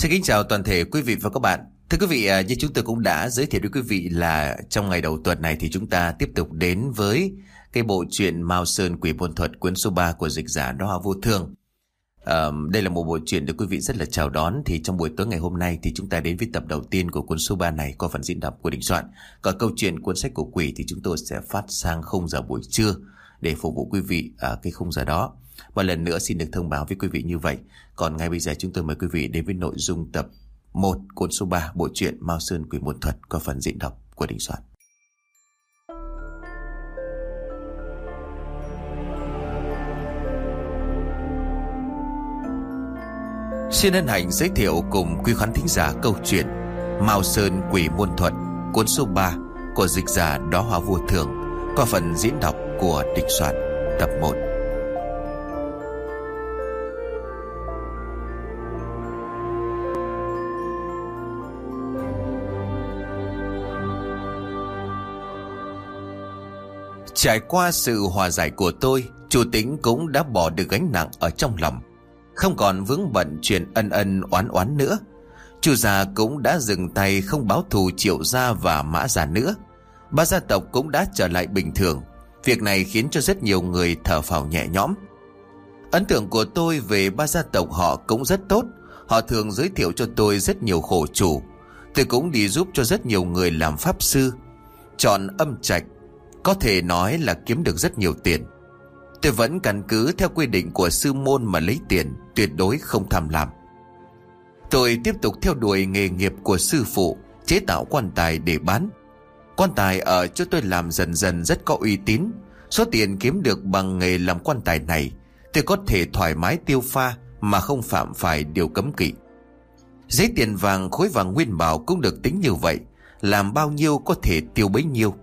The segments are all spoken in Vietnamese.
Xin kính chào toàn thể quý vị và các bạn. Thưa quý vị, như chúng tôi cũng đã giới thiệu với quý vị là trong ngày đầu tuần này thì chúng ta tiếp tục đến với cái bộ truyện Mao Sơn Quỷ Môn Thuật cuốn số 3 của dịch giả Đó Hoa Vô Thương. Đây là một bộ truyện được quý vị rất là chào đón. Thì trong buổi tối ngày hôm nay thì chúng ta đến với tập đầu tiên của cuốn số 3 này qua phần diễn đọc của Đình Soạn. Còn câu chuyện cuốn sách của quỷ thì chúng tôi sẽ phát sang khung giờ buổi trưa để phục vụ quý vị ở cái khung giờ đó. Một lần nữa xin được thông báo với quý vị như vậy. Còn ngay bây giờ chúng tôi mời quý vị đến với nội dung tập 1 cuốn số 3 bộ truyện Mao Sơn Quỷ Môn Thuật qua phần diễn đọc của Đình Soạn. Xin hân hạnh giới thiệu cùng quý khán thính giả câu chuyện Mao Sơn Quỷ Môn Thuật cuốn số 3 của dịch giả Đó Hoa Vô Thường qua phần diễn đọc của Đình Soạn tập 1. Trải qua sự hòa giải của tôi, chủ Tĩnh cũng đã bỏ được gánh nặng ở trong lòng, không còn vướng bận chuyện ân ân oán oán nữa. Chu gia cũng đã dừng tay không báo thù Triệu gia và Mã gia nữa. Ba gia tộc cũng đã trở lại bình thường. Việc này khiến cho rất nhiều người thở phào nhẹ nhõm. Ấn tượng của tôi về ba gia tộc họ cũng rất tốt. Họ thường giới thiệu cho tôi rất nhiều khổ chủ. Tôi cũng đi giúp cho rất nhiều người làm pháp sư, chọn âm trạch, có thể nói là kiếm được rất nhiều tiền. Tôi vẫn căn cứ theo quy định của sư môn mà lấy tiền, tuyệt đối không tham lam. Tôi tiếp tục theo đuổi nghề nghiệp của sư phụ, chế tạo quan tài để bán. Quan tài ở chỗ tôi làm dần dần rất có uy tín. Số tiền kiếm được bằng nghề làm quan tài này, tôi có thể thoải mái tiêu pha mà không phạm phải điều cấm kỵ. Giấy tiền vàng, khối vàng nguyên bảo cũng được tính như vậy, làm bao nhiêu có thể tiêu bấy nhiêu.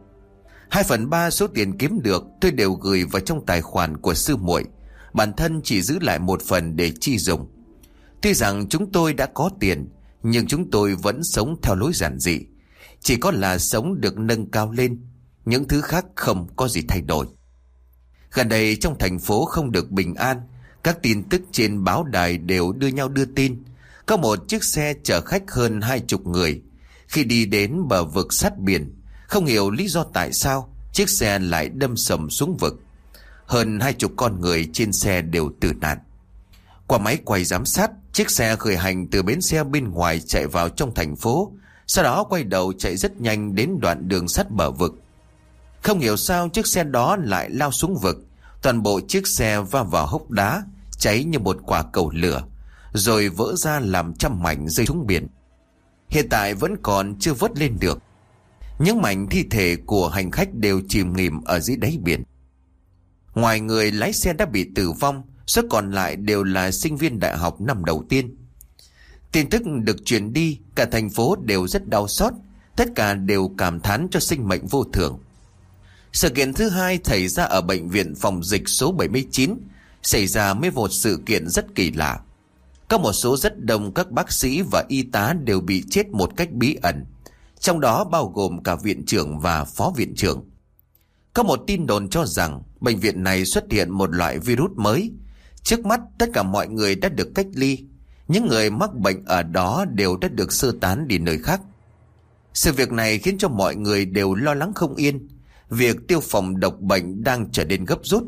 2/3 số tiền kiếm được tôi đều gửi vào trong tài khoản của sư muội, bản thân chỉ giữ lại 1 phần để chi dùng. Tuy rằng chúng tôi đã có tiền, nhưng chúng tôi vẫn sống theo lối giản dị, chỉ có là sống được nâng cao lên, những thứ khác không có gì thay đổi. Gần đây trong thành phố không được bình an, các tin tức trên báo đài đều đưa tin. Có một chiếc xe chở khách hơn 20 người, khi đi đến bờ vực sát biển, không hiểu lý do tại sao chiếc xe lại đâm sầm xuống vực. Hơn 20 con người trên xe đều tử nạn. Qua máy quay giám sát, chiếc xe khởi hành từ bến xe bên ngoài chạy vào trong thành phố, sau đó quay đầu chạy rất nhanh đến đoạn đường sắt bờ vực. Không hiểu sao chiếc xe đó lại lao xuống vực. Toàn bộ chiếc xe va vào hốc đá, cháy như một quả cầu lửa, rồi vỡ ra làm trăm mảnh rơi xuống biển. Hiện tại vẫn còn chưa vớt lên được. Những mảnh thi thể của hành khách đều chìm nghỉm ở dưới đáy biển. Ngoài người lái xe đã bị tử vong, số còn lại đều là sinh viên đại học năm đầu tiên. Tin tức được truyền đi, cả thành phố đều rất đau xót, tất cả đều cảm thán cho sinh mệnh vô thường. Sự kiện thứ hai xảy ra ở bệnh viện phòng dịch số 79, xảy ra với một sự kiện rất kỳ lạ. Có một số rất đông các bác sĩ và y tá đều bị chết một cách bí ẩn, trong đó bao gồm cả viện trưởng và phó viện trưởng. Có một tin đồn cho rằng bệnh viện này xuất hiện một loại virus mới. Trước mắt tất cả mọi người đã được cách ly. Những người mắc bệnh ở đó đều đã được sơ tán đi nơi khác. Sự việc này khiến cho mọi người đều lo lắng không yên. Việc tiêu phòng độc bệnh đang trở nên gấp rút.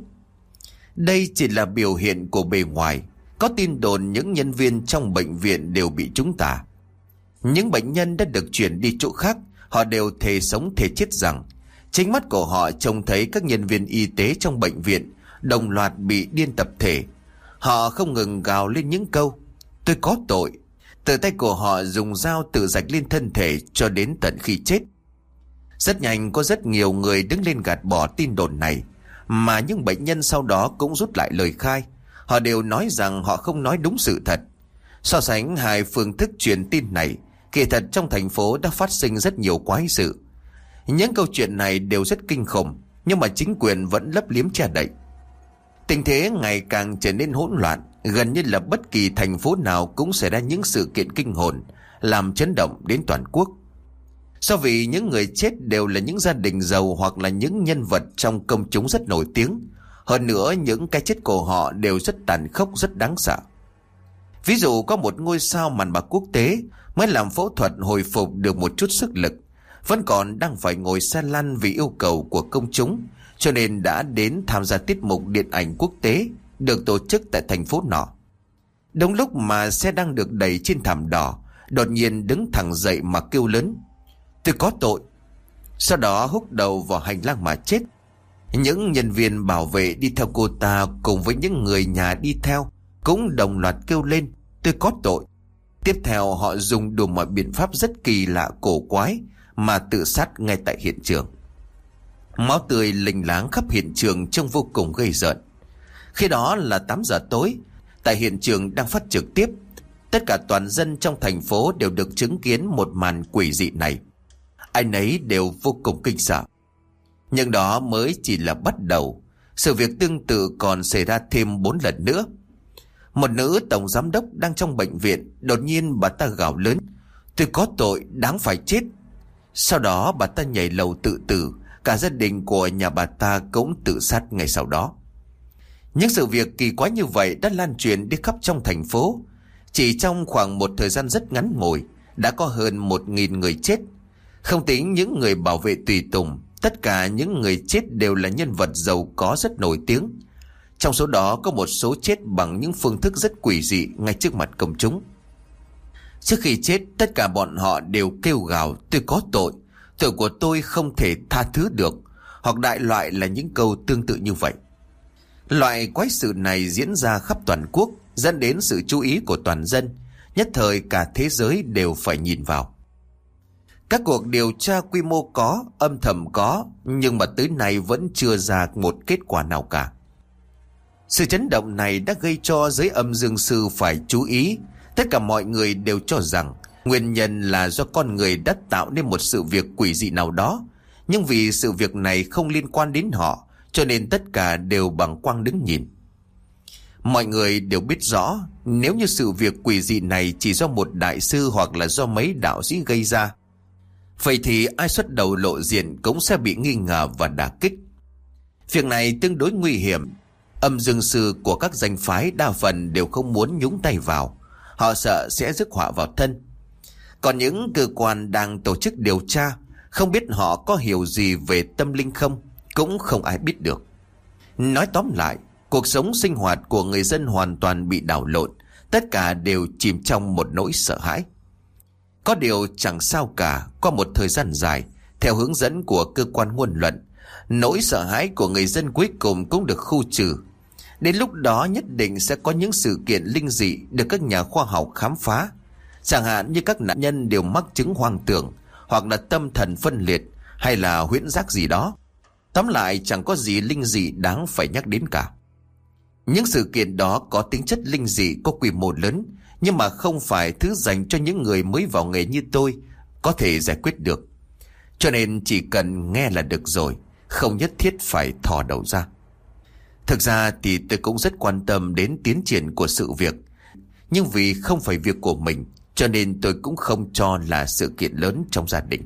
Đây chỉ là biểu hiện của bề ngoài. Có tin đồn những nhân viên trong bệnh viện đều bị trúng tà. Những bệnh nhân đã được chuyển đi chỗ khác, họ đều thề sống thề chết rằng chính mắt của họ trông thấy các nhân viên y tế trong bệnh viện đồng loạt bị điên tập thể. Họ không ngừng gào lên những câu "tôi có tội". Từ tay của họ dùng dao tự rạch lên thân thể cho đến tận khi chết. Rất nhanh có rất nhiều người đứng lên gạt bỏ tin đồn này, mà những bệnh nhân sau đó cũng rút lại lời khai. Họ đều nói rằng họ không nói đúng sự thật. So sánh hai phương thức truyền tin này, kỳ thật trong thành phố đã phát sinh rất nhiều quái sự. Những câu chuyện này đều rất kinh khủng, nhưng mà chính quyền vẫn lấp liếm che đậy. Tình thế ngày càng trở nên hỗn loạn, gần như là bất kỳ thành phố nào cũng xảy ra những sự kiện kinh hồn, làm chấn động đến toàn quốc. Do vì những người chết đều là những gia đình giàu hoặc là những nhân vật trong công chúng rất nổi tiếng. Hơn nữa những cái chết của họ đều rất tàn khốc, rất đáng sợ. Ví dụ có một ngôi sao màn bạc quốc tế mới làm phẫu thuật hồi phục được một chút sức lực, vẫn còn đang phải ngồi xe lăn vì yêu cầu của công chúng, cho nên đã đến tham gia tiết mục điện ảnh quốc tế được tổ chức tại thành phố nọ. Đúng lúc mà xe đang được đẩy trên thảm đỏ, đột nhiên đứng thẳng dậy mà kêu lớn: "Tôi có tội!" Sau đó húc đầu vào hành lang mà chết. Những nhân viên bảo vệ đi theo cô ta cùng với những người nhà đi theo cũng đồng loạt kêu lên: "Tôi có tội!" Tiếp theo họ dùng đủ mọi biện pháp rất kỳ lạ cổ quái mà tự sát ngay tại hiện trường. Máu tươi lênh láng khắp hiện trường trông vô cùng gây rợn. Khi đó là 8 giờ tối, tại hiện trường đang phát trực tiếp. Tất cả toàn dân trong thành phố đều được chứng kiến một màn quỷ dị này. Ai nấy đều vô cùng kinh sợ. Nhưng đó mới chỉ là bắt đầu. Sự việc tương tự còn xảy ra thêm 4 lần nữa. Một nữ tổng giám đốc đang trong bệnh viện, đột nhiên bà ta gào lớn: "Tôi có tội, đáng phải chết!" Sau đó bà ta nhảy lầu tự tử. Cả gia đình của nhà bà ta cũng tự sát ngay sau đó. Những sự việc kỳ quái như vậy đã lan truyền đi khắp trong thành phố. Chỉ trong khoảng một thời gian rất ngắn ngủi, đã có hơn 1.000 người chết. Không tính những người bảo vệ tùy tùng, tất cả những người chết đều là nhân vật giàu có rất nổi tiếng. Trong số đó có một số chết bằng những phương thức rất quỷ dị ngay trước mặt công chúng. Trước khi chết, tất cả bọn họ đều kêu gào: "Tôi có tội, tội của tôi không thể tha thứ được", hoặc đại loại là những câu tương tự như vậy. Loại quái sự này diễn ra khắp toàn quốc, dẫn đến sự chú ý của toàn dân. Nhất thời cả thế giới đều phải nhìn vào. Các cuộc điều tra quy mô có, âm thầm có, nhưng mà tới nay vẫn chưa ra một kết quả nào cả. Sự chấn động này đã gây cho giới âm dương sư phải chú ý. Tất cả mọi người đều cho rằng nguyên nhân là do con người đã tạo nên một sự việc quỷ dị nào đó. Nhưng vì sự việc này không liên quan đến họ, cho nên tất cả đều bàng quang đứng nhìn. Mọi người đều biết rõ, nếu như sự việc quỷ dị này chỉ do một đại sư hoặc là do mấy đạo sĩ gây ra, vậy thì ai xuất đầu lộ diện cũng sẽ bị nghi ngờ và đả kích. Việc này tương đối nguy hiểm. Âm dương sư của các danh phái đa phần đều không muốn nhúng tay vào. Họ sợ sẽ rước họa vào thân. Còn những cơ quan đang tổ chức điều tra, không biết họ có hiểu gì về tâm linh không, cũng không ai biết được. Nói tóm lại, cuộc sống sinh hoạt của người dân hoàn toàn bị đảo lộn. Tất cả đều chìm trong một nỗi sợ hãi. Có điều chẳng sao cả. Qua một thời gian dài, theo hướng dẫn của cơ quan ngôn luận, nỗi sợ hãi của người dân cuối cùng cũng được khu trừ. Đến lúc đó nhất định sẽ có những sự kiện linh dị được các nhà khoa học khám phá. Chẳng hạn như các nạn nhân đều mắc chứng hoang tưởng, hoặc là tâm thần phân liệt, hay là huyễn giác gì đó. Tóm lại chẳng có gì linh dị đáng phải nhắc đến cả. Những sự kiện đó có tính chất linh dị có quy mô lớn, nhưng mà không phải thứ dành cho những người mới vào nghề như tôi có thể giải quyết được. Cho nên chỉ cần nghe là được rồi, không nhất thiết phải thò đầu ra. Thực ra thì tôi cũng rất quan tâm đến tiến triển của sự việc, nhưng vì không phải việc của mình, cho nên tôi cũng không cho là sự kiện lớn trong gia đình.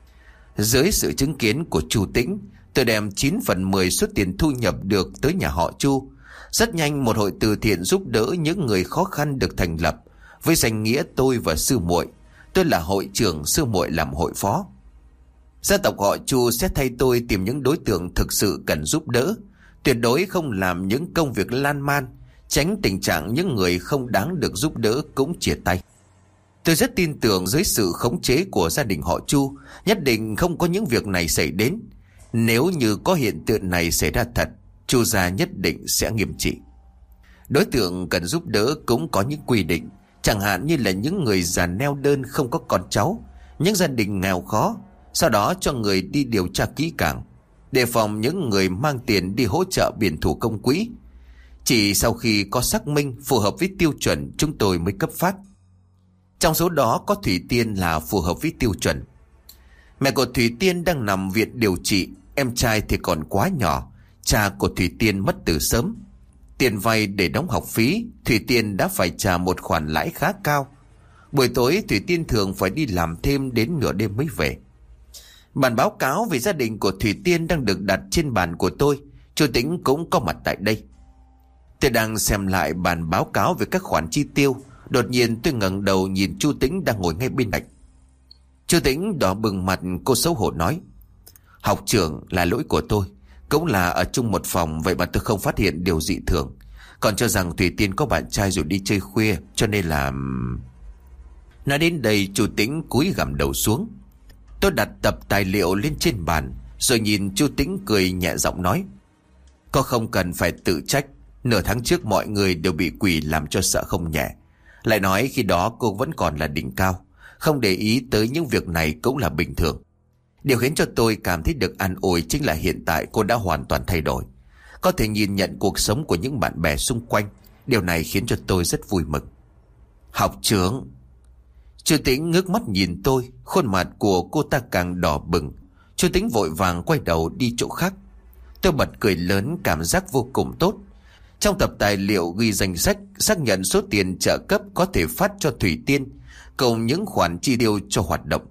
Dưới sự chứng kiến của Chu Tĩnh, tôi đem 9/10 số tiền thu nhập được tới nhà họ Chu. Rất nhanh một hội từ thiện giúp đỡ những người khó khăn được thành lập, với danh nghĩa tôi và sư muội. Tôi là hội trưởng, sư muội làm hội phó. Gia tộc họ Chu sẽ thay tôi tìm những đối tượng thực sự cần giúp đỡ, tuyệt đối không làm những công việc lan man, tránh tình trạng những người không đáng được giúp đỡ cũng chia tay. Tôi rất tin tưởng dưới sự khống chế của gia đình họ Chu, nhất định không có những việc này xảy đến. Nếu như có hiện tượng này xảy ra thật, Chu gia nhất định sẽ nghiêm trị. Đối tượng cần giúp đỡ cũng có những quy định, chẳng hạn như là những người già neo đơn không có con cháu, những gia đình nghèo khó. Sau đó cho người đi điều tra kỹ càng, đề phòng những người mang tiền đi hỗ trợ biển thủ công quỹ. Chỉ sau khi có xác minh phù hợp với tiêu chuẩn, chúng tôi mới cấp phát. Trong số đó có Thủy Tiên là phù hợp với tiêu chuẩn. Mẹ của Thủy Tiên đang nằm viện điều trị, em trai thì còn quá nhỏ. Cha của Thủy Tiên mất từ sớm. Tiền vay để đóng học phí, Thủy Tiên đã phải trả một khoản lãi khá cao. Buổi tối Thủy Tiên thường phải đi làm thêm đến nửa đêm mới về. Bản báo cáo về gia đình của Thủy Tiên đang được đặt trên bàn của tôi. Chu Tĩnh cũng có mặt tại đây. Tôi đang xem lại bản báo cáo về các khoản chi tiêu. Đột nhiên tôi ngẩng đầu nhìn chú Tĩnh đang ngồi ngay bên cạnh. Chú Tĩnh đỏ bừng mặt, cô xấu hổ nói: Học trưởng, là lỗi của tôi. Cũng là ở chung một phòng, vậy mà tôi không phát hiện điều dị thường, còn cho rằng Thủy Tiên có bạn trai rồi đi chơi khuya, cho nên là... Nói đến đây chú Tĩnh cúi gằm đầu xuống. Tôi đặt tập tài liệu lên trên bàn, rồi nhìn chú Tĩnh cười nhẹ giọng nói: Cô không cần phải tự trách. Nửa tháng trước mọi người đều bị quỷ làm cho sợ không nhẹ. Lại nói khi đó cô vẫn còn là đỉnh cao, không để ý tới những việc này cũng là bình thường. Điều khiến cho tôi cảm thấy được an ủi chính là hiện tại cô đã hoàn toàn thay đổi, có thể nhìn nhận cuộc sống của những bạn bè xung quanh. Điều này khiến cho tôi rất vui mừng. Học trưởng. Chú Tĩnh ngước mắt nhìn tôi, khuôn mặt của cô ta càng đỏ bừng. Chú Tĩnh vội vàng quay đầu đi chỗ khác. Tôi bật cười lớn, cảm giác vô cùng tốt. Trong tập tài liệu ghi danh sách xác nhận số tiền trợ cấp có thể phát cho Thủy Tiên, cùng những khoản chi tiêu cho hoạt động.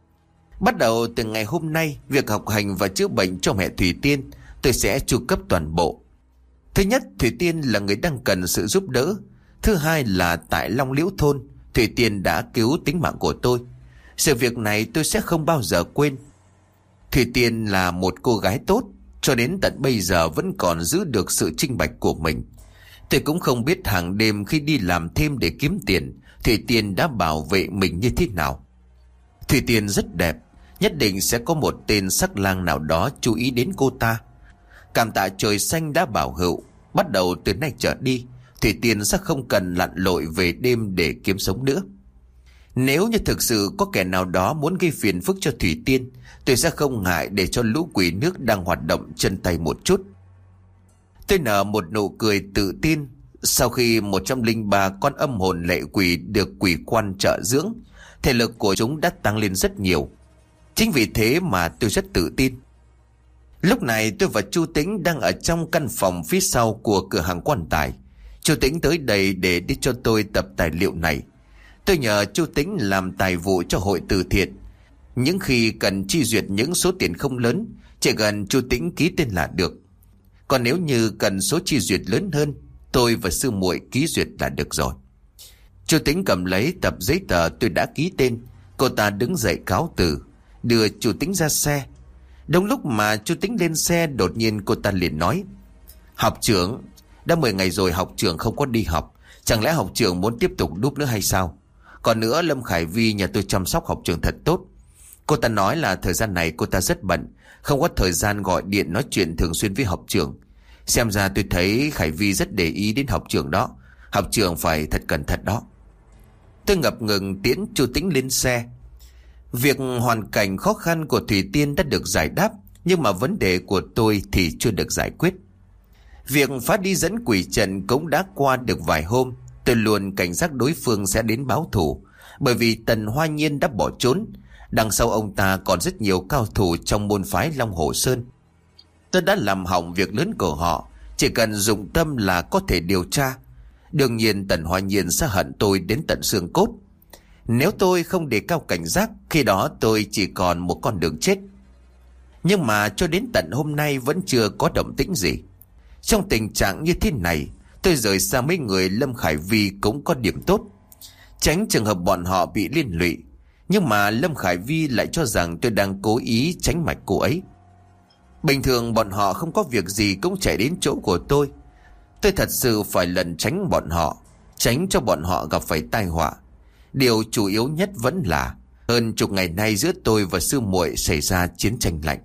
Bắt đầu từ ngày hôm nay, việc học hành và chữa bệnh cho mẹ Thủy Tiên tôi sẽ chu cấp toàn bộ. Thứ nhất, Thủy Tiên là người đang cần sự giúp đỡ. Thứ hai là tại Long Liễu thôn, Thủy Tiên đã cứu tính mạng của tôi. Sự việc này tôi sẽ không bao giờ quên. Thủy Tiên là một cô gái tốt, cho đến tận bây giờ vẫn còn giữ được sự清bạch của mình. Tôi cũng không biết hàng đêm khi đi làm thêm để kiếm tiền, Thủy Tiên đã bảo vệ mình như thế nào. Thủy Tiên rất đẹp, nhất định sẽ có một tên sắc lang nào đó chú ý đến cô ta. Cảm tạ trời xanh đã bảo hữu, bắt đầu từ nay trở đi, Thủy Tiên sẽ không cần lặn lội về đêm để kiếm sống nữa. Nếu như thực sự có kẻ nào đó muốn gây phiền phức cho Thủy Tiên, tôi sẽ không ngại để cho lũ quỷ nước đang hoạt động chân tay một chút. Tôi nở một nụ cười tự tin. Sau khi 103 con âm hồn lệ quỷ được quỷ quan trợ dưỡng, thể lực của chúng đã tăng lên rất nhiều. Chính vì thế mà tôi rất tự tin. Lúc này tôi và chú Tĩnh đang ở trong căn phòng phía sau của cửa hàng quan tài. Chú Tĩnh tới đây để đi cho tôi tập tài liệu này. Tôi nhờ chú Tĩnh làm tài vụ cho hội từ thiện. Những khi cần chi duyệt những số tiền không lớn, chỉ cần chú Tĩnh ký tên là được. Còn nếu như cần số chi duyệt lớn hơn, tôi và sư muội ký duyệt là được rồi. Chú Tĩnh cầm lấy tập giấy tờ tôi đã ký tên. Cô ta đứng dậy cáo từ, đưa chú Tĩnh ra xe. Đúng lúc mà chú Tĩnh lên xe, đột nhiên cô ta liền nói: Học trưởng, đã 10 ngày rồi học trưởng không có đi học. Chẳng lẽ học trưởng muốn tiếp tục đúp nữa hay sao? Còn nữa, Lâm Khải Vi nhà tôi chăm sóc học trưởng thật tốt. Cô ta nói là thời gian này cô ta rất bận, không có thời gian gọi điện nói chuyện thường xuyên với học trưởng. Xem ra tôi thấy Khải Vi rất để ý đến học trưởng đó. Học trưởng phải thật cẩn thận đó. Tôi ngập ngừng tiễn chú Tĩnh lên xe. Việc hoàn cảnh khó khăn của Thủy Tiên đã được giải đáp, nhưng mà vấn đề của tôi thì chưa được giải quyết. Việc phá đi dẫn quỷ trận cũng đã qua được vài hôm. Tôi luôn cảnh giác đối phương sẽ đến báo thù, bởi vì Tần Hoa Nhiên đã bỏ trốn. Đằng sau ông ta còn rất nhiều cao thủ trong môn phái Long Hồ Sơn. Tôi đã làm hỏng việc lớn của họ, chỉ cần dụng tâm là có thể điều tra. Đương nhiên Tần Hoa Nhiên sẽ hận tôi đến tận xương cốt. Nếu tôi không đề cao cảnh giác, khi đó tôi chỉ còn một con đường chết. Nhưng mà cho đến tận hôm nay vẫn chưa có động tĩnh gì. Trong tình trạng như thế này, tôi rời xa mấy người Lâm Khải Vi cũng có điểm tốt, tránh trường hợp bọn họ bị liên lụy. Nhưng mà Lâm Khải Vi lại cho rằng tôi đang cố ý tránh mạch cô ấy. Bình thường bọn họ không có việc gì cũng chạy đến chỗ của tôi. Tôi thật sự phải lẩn tránh bọn họ, tránh cho bọn họ gặp phải tai họa. Điều chủ yếu nhất vẫn là hơn chục ngày nay giữa tôi và sư muội xảy ra chiến tranh lạnh.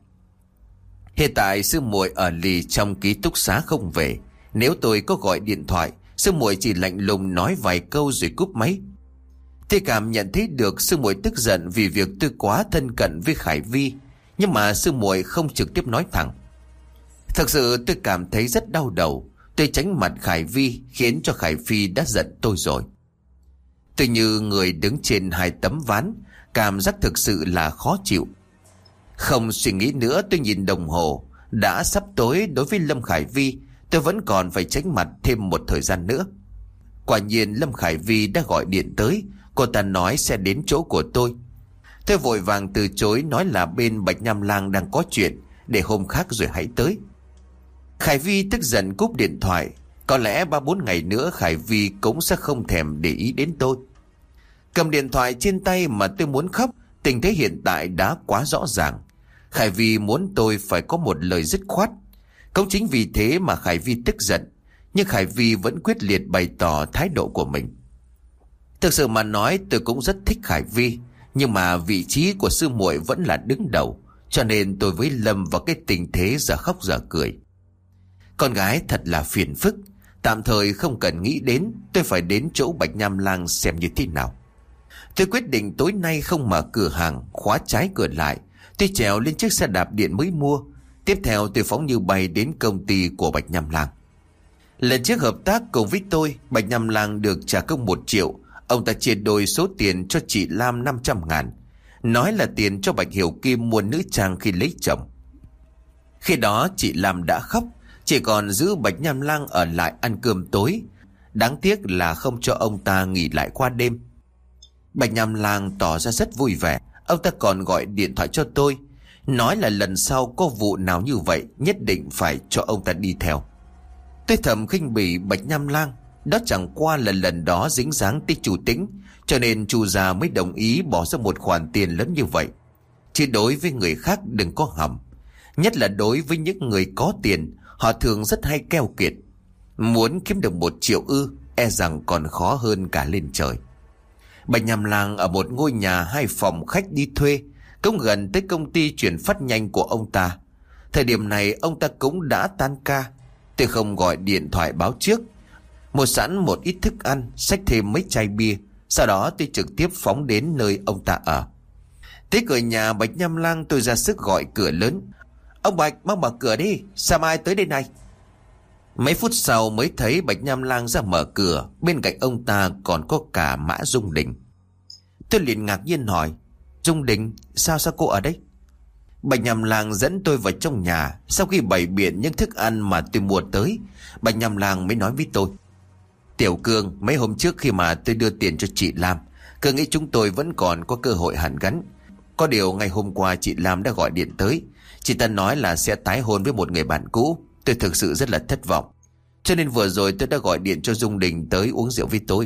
Hiện tại sư muội ở lì trong ký túc xá không về. Nếu tôi có gọi điện thoại, sư muội chỉ lạnh lùng nói vài câu rồi cúp máy. Tôi cảm nhận thấy được sư muội tức giận vì việc tôi quá thân cận với Khải Vi, nhưng mà sư muội không trực tiếp nói thẳng. Thật sự tôi cảm thấy rất đau đầu. Tôi tránh mặt Khải Vi khiến cho Khải Vi đã giận tôi rồi. Tôi như người đứng trên hai tấm ván, cảm giác thực sự là khó chịu. Không suy nghĩ nữa, tôi nhìn đồng hồ, đã sắp tối. Đối với Lâm Khải Vi, tôi vẫn còn phải tránh mặt thêm một thời gian nữa. Quả nhiên Lâm Khải Vi đã gọi điện tới. Cô ta nói sẽ đến chỗ của tôi. Tôi vội vàng từ chối, nói là bên Bạch Nham Lang đang có chuyện, để hôm khác rồi hãy tới. Khải Vi tức giận cúp điện thoại. Có lẽ 3-4 ngày nữa Khải Vi cũng sẽ không thèm để ý đến tôi. Cầm điện thoại trên tay mà tôi muốn khóc. Tình thế hiện tại đã quá rõ ràng. Khải Vi muốn tôi phải có một lời dứt khoát. Cũng chính vì thế mà Khải Vi tức giận. Nhưng Khải Vi vẫn quyết liệt bày tỏ thái độ của mình. Thực sự mà nói, tôi cũng rất thích Khải Vi, nhưng mà vị trí của sư muội vẫn là đứng đầu, cho nên tôi với Lâm vào cái tình thế giờ khóc giờ cười. Con gái thật là phiền phức. Tạm thời không cần nghĩ đến. Tôi phải đến chỗ Bạch Nham Lang xem như thế nào. Tôi quyết định tối nay không mở cửa hàng, khóa trái cửa lại. Tôi trèo lên chiếc xe đạp điện mới mua. Tiếp theo tôi phóng như bay đến công ty của Bạch Nham Lang. Lần trước hợp tác cùng với tôi, Bạch Nham Lang được trả công 1 triệu. Ông ta chia đôi số tiền cho chị Lam 500.000, nói là tiền cho Bạch Hiểu Kim mua nữ trang khi lấy chồng. Khi đó chị Lam đã khóc, chỉ còn giữ Bạch Nham Lang ở lại ăn cơm tối. Đáng tiếc là không cho ông ta nghỉ lại qua đêm. Bạch Nham Lang tỏ ra rất vui vẻ. Ông ta còn gọi điện thoại cho tôi, nói là lần sau có vụ nào như vậy nhất định phải cho ông ta đi theo. Tôi thầm khinh bỉ Bạch Nham Lang. Đó chẳng qua là lần đó dính dáng tới chủ Tĩnh, cho nên chu gia mới đồng ý bỏ ra một khoản tiền lớn như vậy. Chứ đối với người khác đừng có hỏng. Nhất là đối với những người có tiền, họ thường rất hay keo kiệt. Muốn kiếm được 1 triệu e rằng còn khó hơn cả lên trời. Bạch Nham Lang ở một ngôi nhà 2 phòng khách đi thuê, cũng gần tới công ty chuyển phát nhanh của ông ta. Thời điểm này ông ta cũng đã tan ca. Tôi không gọi điện thoại báo trước, mua sẵn một ít thức ăn, xách thêm mấy chai bia. Sau đó tôi trực tiếp phóng đến nơi ông ta ở. Tới cửa nhà Bạch Nham Lang, tôi ra sức gọi cửa lớn. Ông Bạch, mau mở cửa đi, sao mai tới đây này? Mấy phút sau mới thấy Bạch Nham Lang ra mở cửa. Bên cạnh ông ta còn có cả Mã Dung Đình. Tôi liền ngạc nhiên hỏi, Dung Đình, sao cô ở đây? Bạch Nham Lang dẫn tôi vào trong nhà. Sau khi bày biện những thức ăn mà tôi mua tới, Bạch Nham Lang mới nói với tôi, Tiểu Cương, mấy hôm trước khi mà tôi đưa tiền cho chị Lam, Cương nghĩ chúng tôi vẫn còn có cơ hội hàn gắn. Có điều ngày hôm qua chị Lam đã gọi điện tới. Chị ta nói là sẽ tái hôn với một người bạn cũ. Tôi thực sự rất là thất vọng, cho nên vừa rồi tôi đã gọi điện cho Dung Đình tới uống rượu với tôi.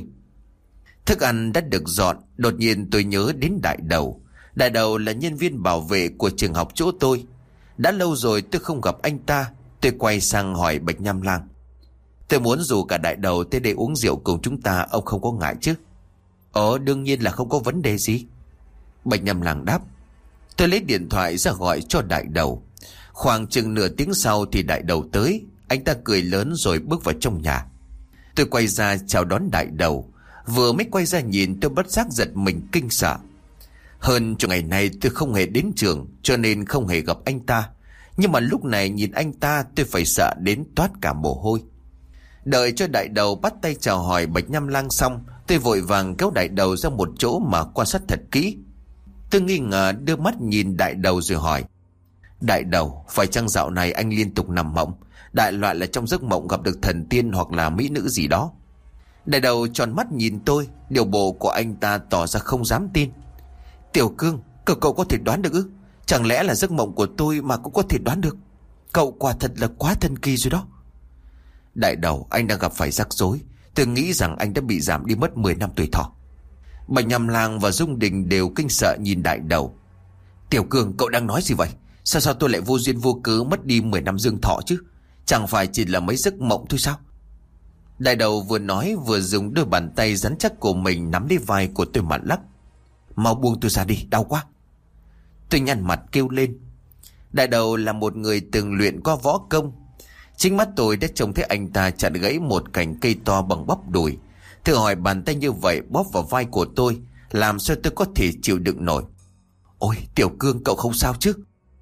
Thức ăn đã được dọn, đột nhiên tôi nhớ đến Đại Đầu. Đại Đầu là nhân viên bảo vệ của trường học chỗ tôi. Đã lâu rồi tôi không gặp anh ta. Tôi quay sang hỏi Bạch Nham Lang, tôi muốn rủ cả Đại Đầu tới đây uống rượu cùng chúng ta, ông không có ngại chứ? Đương nhiên là không có vấn đề gì, Bạch Nham Lang đáp. Tôi lấy điện thoại ra gọi cho Đại Đầu. Khoảng chừng nửa tiếng sau thì Đại Đầu tới. Anh ta cười lớn rồi bước vào trong nhà. Tôi quay ra chào đón Đại Đầu. Vừa mới quay ra nhìn, tôi bất giác giật mình kinh sợ. Hơn chục ngày nay tôi không hề đến trường, cho nên không hề gặp anh ta. Nhưng mà lúc này nhìn anh ta, tôi phải sợ đến toát cả mồ hôi. Đợi cho Đại Đầu bắt tay chào hỏi Bạch Nham Lang xong, tôi vội vàng kéo Đại Đầu ra một chỗ mà quan sát thật kỹ. Tôi nghi ngờ đưa mắt nhìn Đại Đầu rồi hỏi, Đại Đầu, phải chăng dạo này anh liên tục nằm mộng? Đại loại là trong giấc mộng gặp được thần tiên hoặc là mỹ nữ gì đó? Đại Đầu tròn mắt nhìn tôi. Điều bộ của anh ta tỏ ra không dám tin. Tiểu Cương, cậu có thể đoán được ư? Chẳng lẽ là giấc mộng của tôi mà cũng có thể đoán được? Cậu quả thật là quá thần kỳ rồi đó. Đại Đầu, anh đang gặp phải rắc rối. Tôi nghĩ rằng anh đã bị giảm đi mất 10 năm tuổi thọ. Bạch Nham Lang và Dung Đình đều kinh sợ nhìn Đại Đầu. Tiểu Cương, cậu đang nói gì vậy? Sao tôi lại vô duyên vô cớ mất đi 10 năm dương thọ chứ? Chẳng phải chỉ là mấy giấc mộng thôi sao? Đại Đầu vừa nói vừa dùng đôi bàn tay rắn chắc của mình nắm lấy vai của tôi mà lắc. Mau buông tôi ra đi, đau quá. Tôi nhăn mặt kêu lên. Đại Đầu là một người từng luyện qua võ công. Chính mắt tôi đã trông thấy anh ta chặt gãy một cành cây to bằng bắp đùi. Thử hỏi bàn tay như vậy bóp vào vai của tôi, làm sao tôi có thể chịu đựng nổi? Ôi Tiểu Cương, cậu không sao chứ?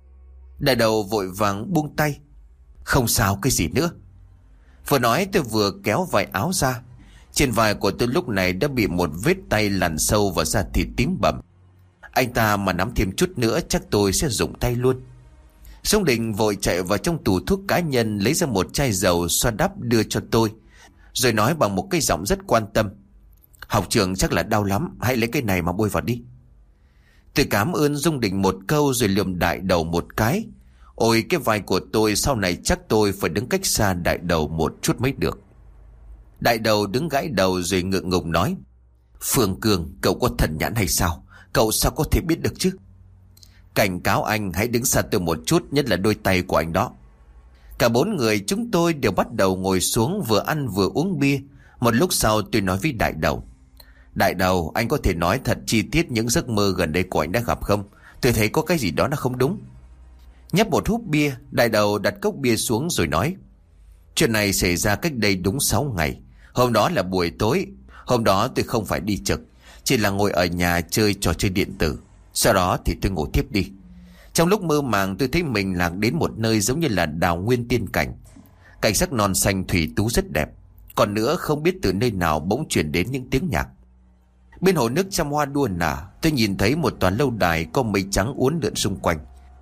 Đại Đầu vội vàng buông tay. Không sao cái gì nữa. Vừa nói tôi vừa kéo vải áo ra. Trên vai của tôi lúc này đã bị một vết tay lằn sâu vào da thịt tím bầm. Anh ta mà nắm thêm chút nữa chắc tôi sẽ rụng tay luôn. Dung Đình vội chạy vào trong tủ thuốc cá nhân, lấy ra một chai dầu xoa đắp đưa cho tôi, rồi nói bằng một cái giọng rất quan tâm, học trường chắc là đau lắm, hãy lấy cái này mà bôi vào đi. Tôi cảm ơn Dung Đình một câu rồi lườm Đại Đầu một cái. Ôi cái vai của tôi sau này chắc tôi phải đứng cách xa Đại Đầu một chút mới được. Đại đầu đứng gãi đầu rồi ngượng ngùng nói: Phương Cương, cậu có thần nhãn hay sao? Cậu sao có thể biết được chứ? Cảnh cáo anh hãy đứng xa tôi một chút, nhất là đôi tay của anh đó. Cả 4 người chúng tôi đều bắt đầu ngồi xuống, vừa ăn vừa uống bia. Một lúc sau tôi nói với đại đầu: Đại đầu, anh có thể nói thật chi tiết những giấc mơ gần đây của anh đã gặp không? Tôi thấy có cái gì đó nó không đúng. Nhấp một húp bia, đại đầu đặt cốc bia xuống rồi nói: Chuyện này xảy ra cách đây đúng 6 ngày. Hôm đó là buổi tối. Hôm đó tôi không phải đi trực, chỉ là ngồi ở nhà chơi trò chơi điện tử. Sau đó thì tôi ngủ tiếp đi. Trong lúc mơ màng tôi thấy mình lạc đến một nơi giống như là đào nguyên tiên cảnh. Cảnh sắc non xanh thủy tú rất đẹp. Còn nữa không biết từ nơi nào bỗng truyền đến những tiếng nhạc. Bên hồ nước trăm hoa đua nở, tôi nhìn thấy một tòa lâu đài có mây trắng uốn lượn xung quanh.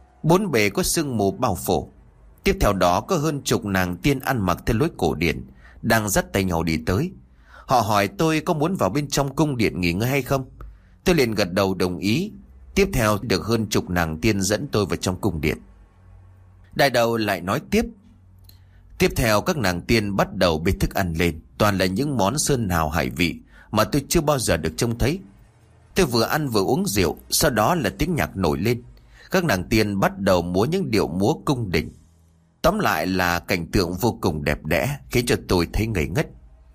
4 bề có sương mù bao phủ. Tiếp theo đó có hơn chục nàng tiên ăn mặc theo lối cổ điển đang dắt tay nhau đi tới. Họ hỏi tôi có muốn vào bên trong cung điện nghỉ ngơi hay không. Tôi liền gật đầu đồng ý. Tiếp theo được hơn chục nàng tiên dẫn tôi vào trong cung điện. Đại đầu lại nói tiếp: Tiếp theo các nàng tiên bắt đầu bê thức ăn lên. Toàn là những món sơn hào hải vị mà tôi chưa bao giờ được trông thấy. Tôi vừa ăn vừa uống rượu. Sau đó là tiếng nhạc nổi lên. Các nàng tiên bắt đầu múa những điệu múa cung đình. Tóm lại là cảnh tượng vô cùng đẹp đẽ, khiến cho tôi thấy ngây ngất.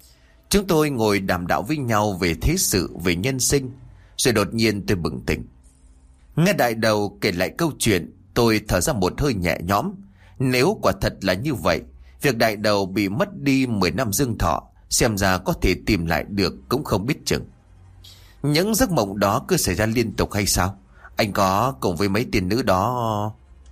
Chúng tôi ngồi đàm đạo với nhau về thế sự, về nhân sinh. Rồi đột nhiên tôi bừng tỉnh. Nghe đại đầu kể lại câu chuyện, tôi thở ra một hơi nhẹ nhõm. Nếu quả thật là như vậy, việc đại đầu bị mất đi 10 năm dương thọ, xem ra có thể tìm lại được cũng không biết chừng. Những giấc mộng đó cứ xảy ra liên tục hay sao? Anh có cùng với mấy tiên nữ đó?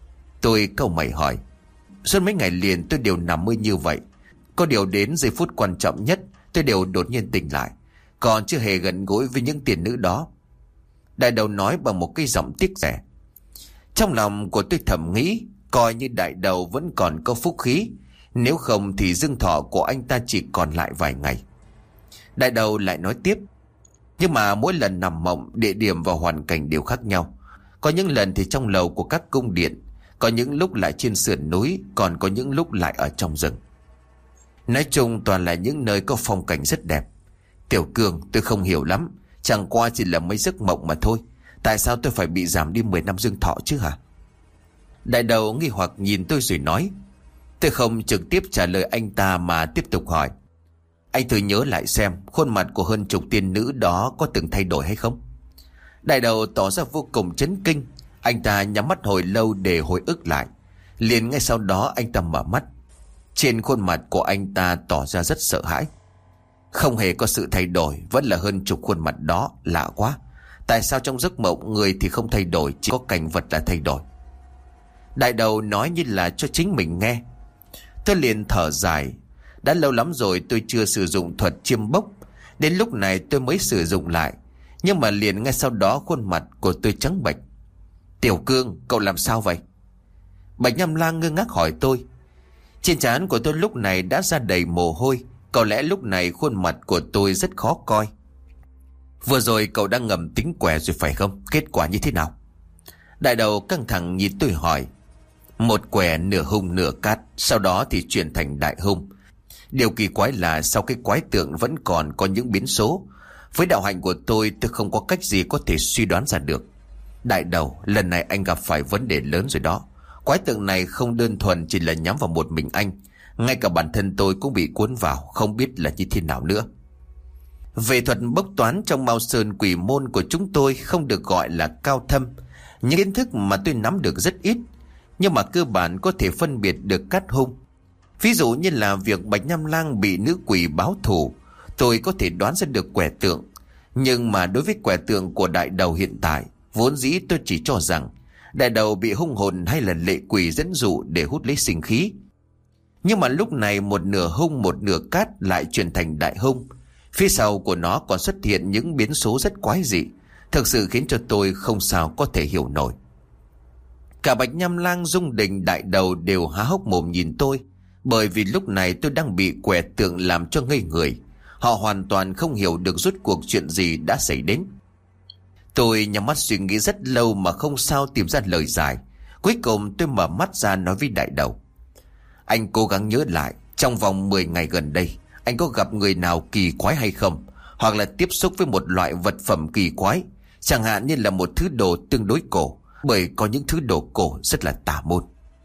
Tôi cau mày hỏi. Suốt mấy ngày liền tôi đều nằm mơ như vậy. Có điều đến giây phút quan trọng nhất tôi đều đột nhiên tỉnh lại, còn chưa hề gần gũi với những tiên nữ đó. Đại đầu nói bằng một cái giọng tiếc rẻ. Trong lòng của tôi thầm nghĩ, coi như đại đầu vẫn còn có phúc khí, nếu không thì dương thọ của anh ta chỉ còn lại vài ngày. Đại đầu lại nói tiếp: Nhưng mà mỗi lần nằm mộng, địa điểm và hoàn cảnh đều khác nhau. Có những lần thì trong lầu của các cung điện, có những lúc lại trên sườn núi, còn có những lúc lại ở trong rừng. Nói chung toàn là những nơi có phong cảnh rất đẹp. Tiểu Cương, tôi không hiểu lắm. Chẳng qua chỉ là mấy giấc mộng mà thôi. Tại sao tôi phải bị giảm đi 10 năm dương thọ chứ hả? Đại đầu nghi hoặc nhìn tôi rồi nói. Tôi không trực tiếp trả lời anh ta mà tiếp tục hỏi: Anh thử nhớ lại xem, khuôn mặt của hơn chục tiên nữ đó có từng thay đổi hay không? Đại đầu tỏ ra vô cùng chấn kinh. Anh ta nhắm mắt hồi lâu để hồi ức lại. Liền ngay sau đó anh ta mở mắt. Trên khuôn mặt của anh ta tỏ ra rất sợ hãi. Không hề có sự thay đổi, vẫn là hơn chục khuôn mặt đó. Lạ quá, tại sao trong giấc mộng người thì không thay đổi, chỉ có cảnh vật là thay đổi? Đại đầu nói như là cho chính mình nghe. Tôi liền thở dài. Đã lâu lắm rồi tôi chưa sử dụng thuật chiêm bốc. Đến lúc này tôi mới sử dụng lại. Nhưng mà liền ngay sau đó khuôn mặt của tôi trắng bệch. Tiểu Cương, cậu làm sao vậy? Bạch Nham Lang ngơ ngác hỏi tôi. Trên trán của tôi lúc này đã ra đầy mồ hôi. Có lẽ lúc này khuôn mặt của tôi rất khó coi. Vừa rồi cậu đang ngầm tính quẻ rồi phải không? Kết quả như thế nào? Đại đầu căng thẳng nhìn tôi hỏi. Một quẻ nửa hung nửa cát, sau đó thì chuyển thành đại hung. Điều kỳ quái là sau cái quái tượng vẫn còn có những biến số. Với đạo hạnh của tôi không có cách gì có thể suy đoán ra được. Đại đầu, lần này anh gặp phải vấn đề lớn rồi đó. Quái tượng này không đơn thuần chỉ là nhắm vào một mình anh. Ngay cả bản thân tôi cũng bị cuốn vào, không biết là như thế nào nữa. Về thuật bốc toán trong Mao Sơn Quỷ Môn của chúng tôi không được gọi là cao thâm. Những kiến thức mà tôi nắm được rất ít, nhưng mà cơ bản có thể phân biệt được cát hung. Ví dụ như là việc Bạch Nham Lang bị nữ quỷ báo thù, tôi có thể đoán ra được quẻ tượng. Nhưng mà đối với quẻ tượng của đại đầu hiện tại, vốn dĩ tôi chỉ cho rằng đại đầu bị hung hồn hay là lệ quỷ dẫn dụ để hút lấy sinh khí. Nhưng mà lúc này một nửa hung một nửa cát lại chuyển thành đại hung. Phía sau của nó còn xuất hiện những biến số rất quái dị, thực sự khiến cho tôi không sao có thể hiểu nổi. Cả Bạch Nham Lang, Dung Đình, đại đầu đều há hốc mồm nhìn tôi, bởi vì lúc này tôi đang bị quẻ tượng làm cho ngây người. Họ hoàn toàn không hiểu được rốt cuộc chuyện gì đã xảy đến. Tôi nhắm mắt suy nghĩ rất lâu mà không sao tìm ra lời giải. Cuối cùng tôi mở mắt ra nói với đại đầu. Anh cố gắng nhớ lại, trong vòng 10 ngày gần đây, anh có gặp người nào kỳ quái hay không, hoặc là tiếp xúc với một loại vật phẩm kỳ quái, chẳng hạn như là một thứ đồ tương đối cổ, bởi có những thứ đồ cổ rất là tà môn.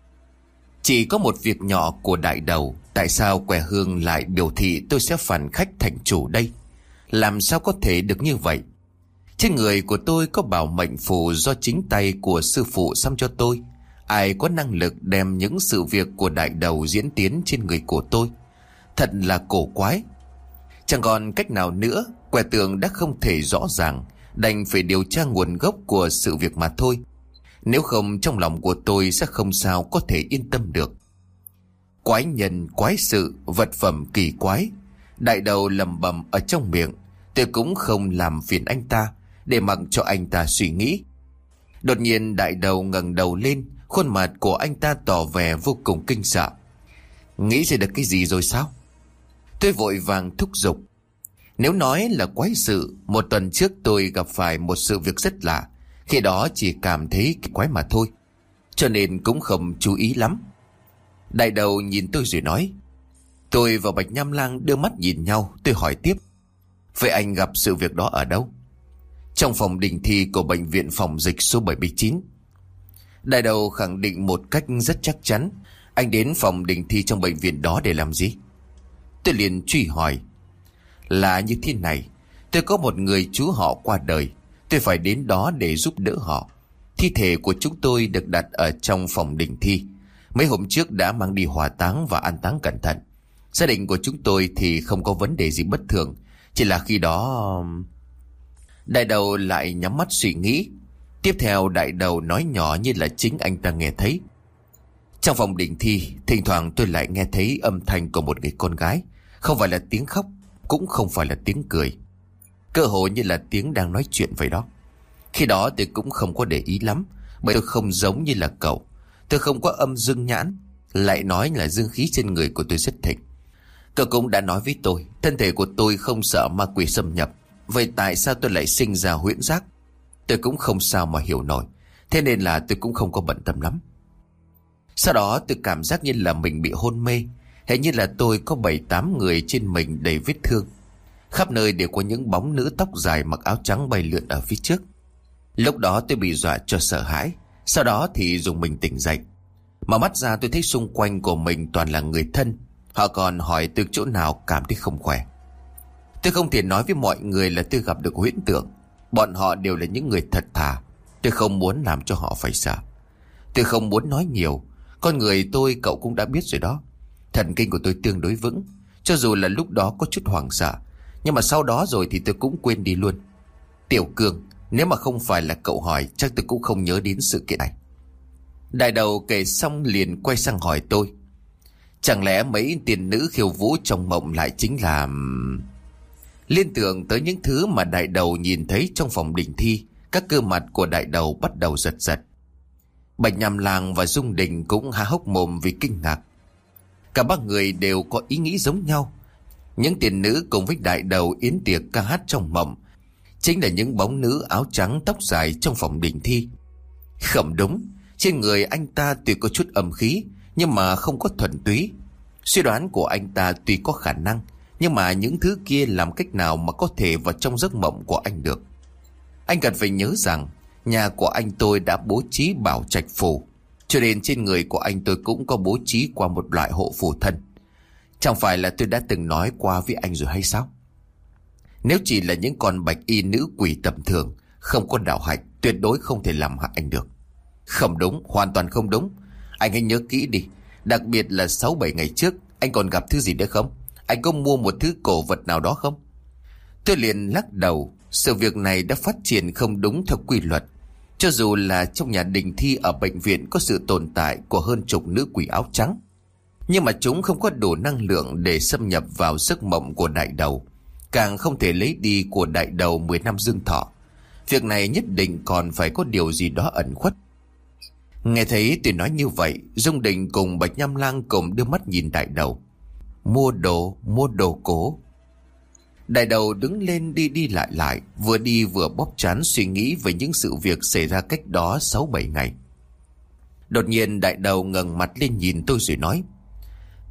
Chỉ có một việc nhỏ của đại đầu, tại sao quẻ hương lại biểu thị tôi sẽ phản khách thành chủ đây? Làm sao có thể được như vậy? Trên người của tôi có bảo mệnh phù do chính tay của sư phụ xăm cho tôi. Ai có năng lực đem những sự việc của đại đầu diễn tiến trên người của tôi? Thật là cổ quái. Chẳng còn cách nào nữa, quẻ tượng đã không thể rõ ràng, đành phải điều tra nguồn gốc của sự việc mà thôi. Nếu không, trong lòng của tôi sẽ không sao có thể yên tâm được. Quái nhân, quái sự, vật phẩm kỳ quái, đại đầu lẩm bẩm ở trong miệng. Tôi cũng không làm phiền anh ta, để mặc cho anh ta suy nghĩ. Đột nhiên đại đầu ngẩng đầu lên, khuôn mặt của anh ta tỏ vẻ vô cùng kinh sợ. Nghĩ ra được cái gì rồi sao? Tôi vội vàng thúc giục. Nếu nói là quái sự, một tuần trước tôi gặp phải một sự việc rất lạ. Khi đó chỉ cảm thấy quái mà thôi, cho nên cũng không chú ý lắm. Đại đầu nhìn tôi rồi nói. Tôi và Bạch Nham Lang đưa mắt nhìn nhau. Tôi hỏi tiếp. Vậy anh gặp sự việc đó ở đâu? Trong phòng đình thi của bệnh viện phòng dịch số 79. Đại đầu khẳng định một cách rất chắc chắn. Anh đến phòng đình thi trong bệnh viện đó để làm gì? Tôi liền truy hỏi. Là như thế này, tôi có một người chú họ qua đời, tôi phải đến đó để giúp đỡ họ. Thi thể của chúng tôi được đặt ở trong phòng đình thi. Mấy hôm trước đã mang đi hỏa táng và an táng cẩn thận. Gia đình của chúng tôi thì không có vấn đề gì bất thường, chỉ là khi đó... Đại đầu lại nhắm mắt suy nghĩ. Tiếp theo đại đầu nói nhỏ như là chính anh ta nghe thấy. Trong phòng đình thi, thỉnh thoảng tôi lại nghe thấy âm thanh của một người con gái. Không phải là tiếng khóc, cũng không phải là tiếng cười, cơ hồ như là tiếng đang nói chuyện vậy đó. Khi đó tôi cũng không có để ý lắm, bởi tôi không giống như là cậu. Tôi không có âm dương nhãn, lại nói là dương khí trên người của tôi rất thịnh. Cậu cũng đã nói với tôi, thân thể của tôi không sợ ma quỷ xâm nhập. Vậy tại sao tôi lại sinh ra huyễn giác? Tôi cũng không sao mà hiểu nổi, thế nên là tôi cũng không có bận tâm lắm. Sau đó tôi cảm giác như là mình bị hôn mê, hình như là tôi có 7-8 người trên mình đầy vết thương. Khắp nơi đều có những bóng nữ tóc dài mặc áo trắng bay lượn ở phía trước. Lúc đó tôi bị dọa cho sợ hãi. Sau đó thì dùng mình tỉnh dậy. Mở mắt ra tôi thấy xung quanh của mình toàn là người thân. Họ còn hỏi từ chỗ nào cảm thấy không khỏe. Tôi không thể nói với mọi người là tôi gặp được huyễn tượng. Bọn họ đều là những người thật thà. Tôi không muốn làm cho họ phải sợ. Tôi không muốn nói nhiều. Con người tôi cậu cũng đã biết rồi đó. Thần kinh của tôi tương đối vững. Cho dù là lúc đó có chút hoảng sợ, nhưng mà sau đó rồi thì tôi cũng quên đi luôn. Tiểu Cương, nếu mà không phải là cậu hỏi, chắc tôi cũng không nhớ đến sự kiện này. Đại đầu kể xong liền quay sang hỏi tôi. Chẳng lẽ mấy tiền nữ khiêu vũ trong mộng lại chính là... Liên tưởng tới những thứ mà đại đầu nhìn thấy trong phòng đình thi, các cơ mặt của đại đầu bắt đầu giật giật. Bạch Nham Lang và Dung Đình cũng há hốc mồm vì kinh ngạc. Cả ba người đều có ý nghĩ giống nhau. Những tiền nữ cùng với đại đầu yến tiệc ca hát trong mộng chính là những bóng nữ áo trắng tóc dài trong phòng đình thi. Không đúng, trên người anh ta tuy có chút âm khí, nhưng mà không có thuần túy. Suy đoán của anh ta tuy có khả năng, nhưng mà những thứ kia làm cách nào mà có thể vào trong giấc mộng của anh được. Anh cần phải nhớ rằng nhà của anh tôi đã bố trí bảo trạch phù, cho nên trên người của anh tôi cũng có bố trí qua một loại hộ phù thân. Chẳng phải là tôi đã từng nói qua với anh rồi hay sao? Nếu chỉ là những con bạch y nữ quỷ tầm thường, không có đạo hạnh, tuyệt đối không thể làm hại anh được. Không đúng, hoàn toàn không đúng. Anh hãy nhớ kỹ đi. Đặc biệt là 6-7 ngày trước, anh còn gặp thứ gì nữa không? Anh có mua một thứ cổ vật nào đó không? Tôi liền lắc đầu. Sự việc này đã phát triển không đúng theo quy luật. Cho dù là trong nhà đình thi ở bệnh viện có sự tồn tại của hơn chục nữ quỷ áo trắng, nhưng mà chúng không có đủ năng lượng để xâm nhập vào giấc mộng của đại đầu, càng không thể lấy đi của đại đầu 10 năm dương thọ. Việc này nhất định còn phải có điều gì đó ẩn khuất. Nghe thấy tôi nói như vậy, Dung Đình cùng Bạch Nham Lang cùng đưa mắt nhìn đại đầu. Mua đồ cố. Đại đầu đứng lên đi lại, vừa đi vừa bóp trán suy nghĩ về những sự việc xảy ra cách đó 6-7 ngày. Đột nhiên đại đầu ngẩng mặt lên nhìn tôi rồi nói.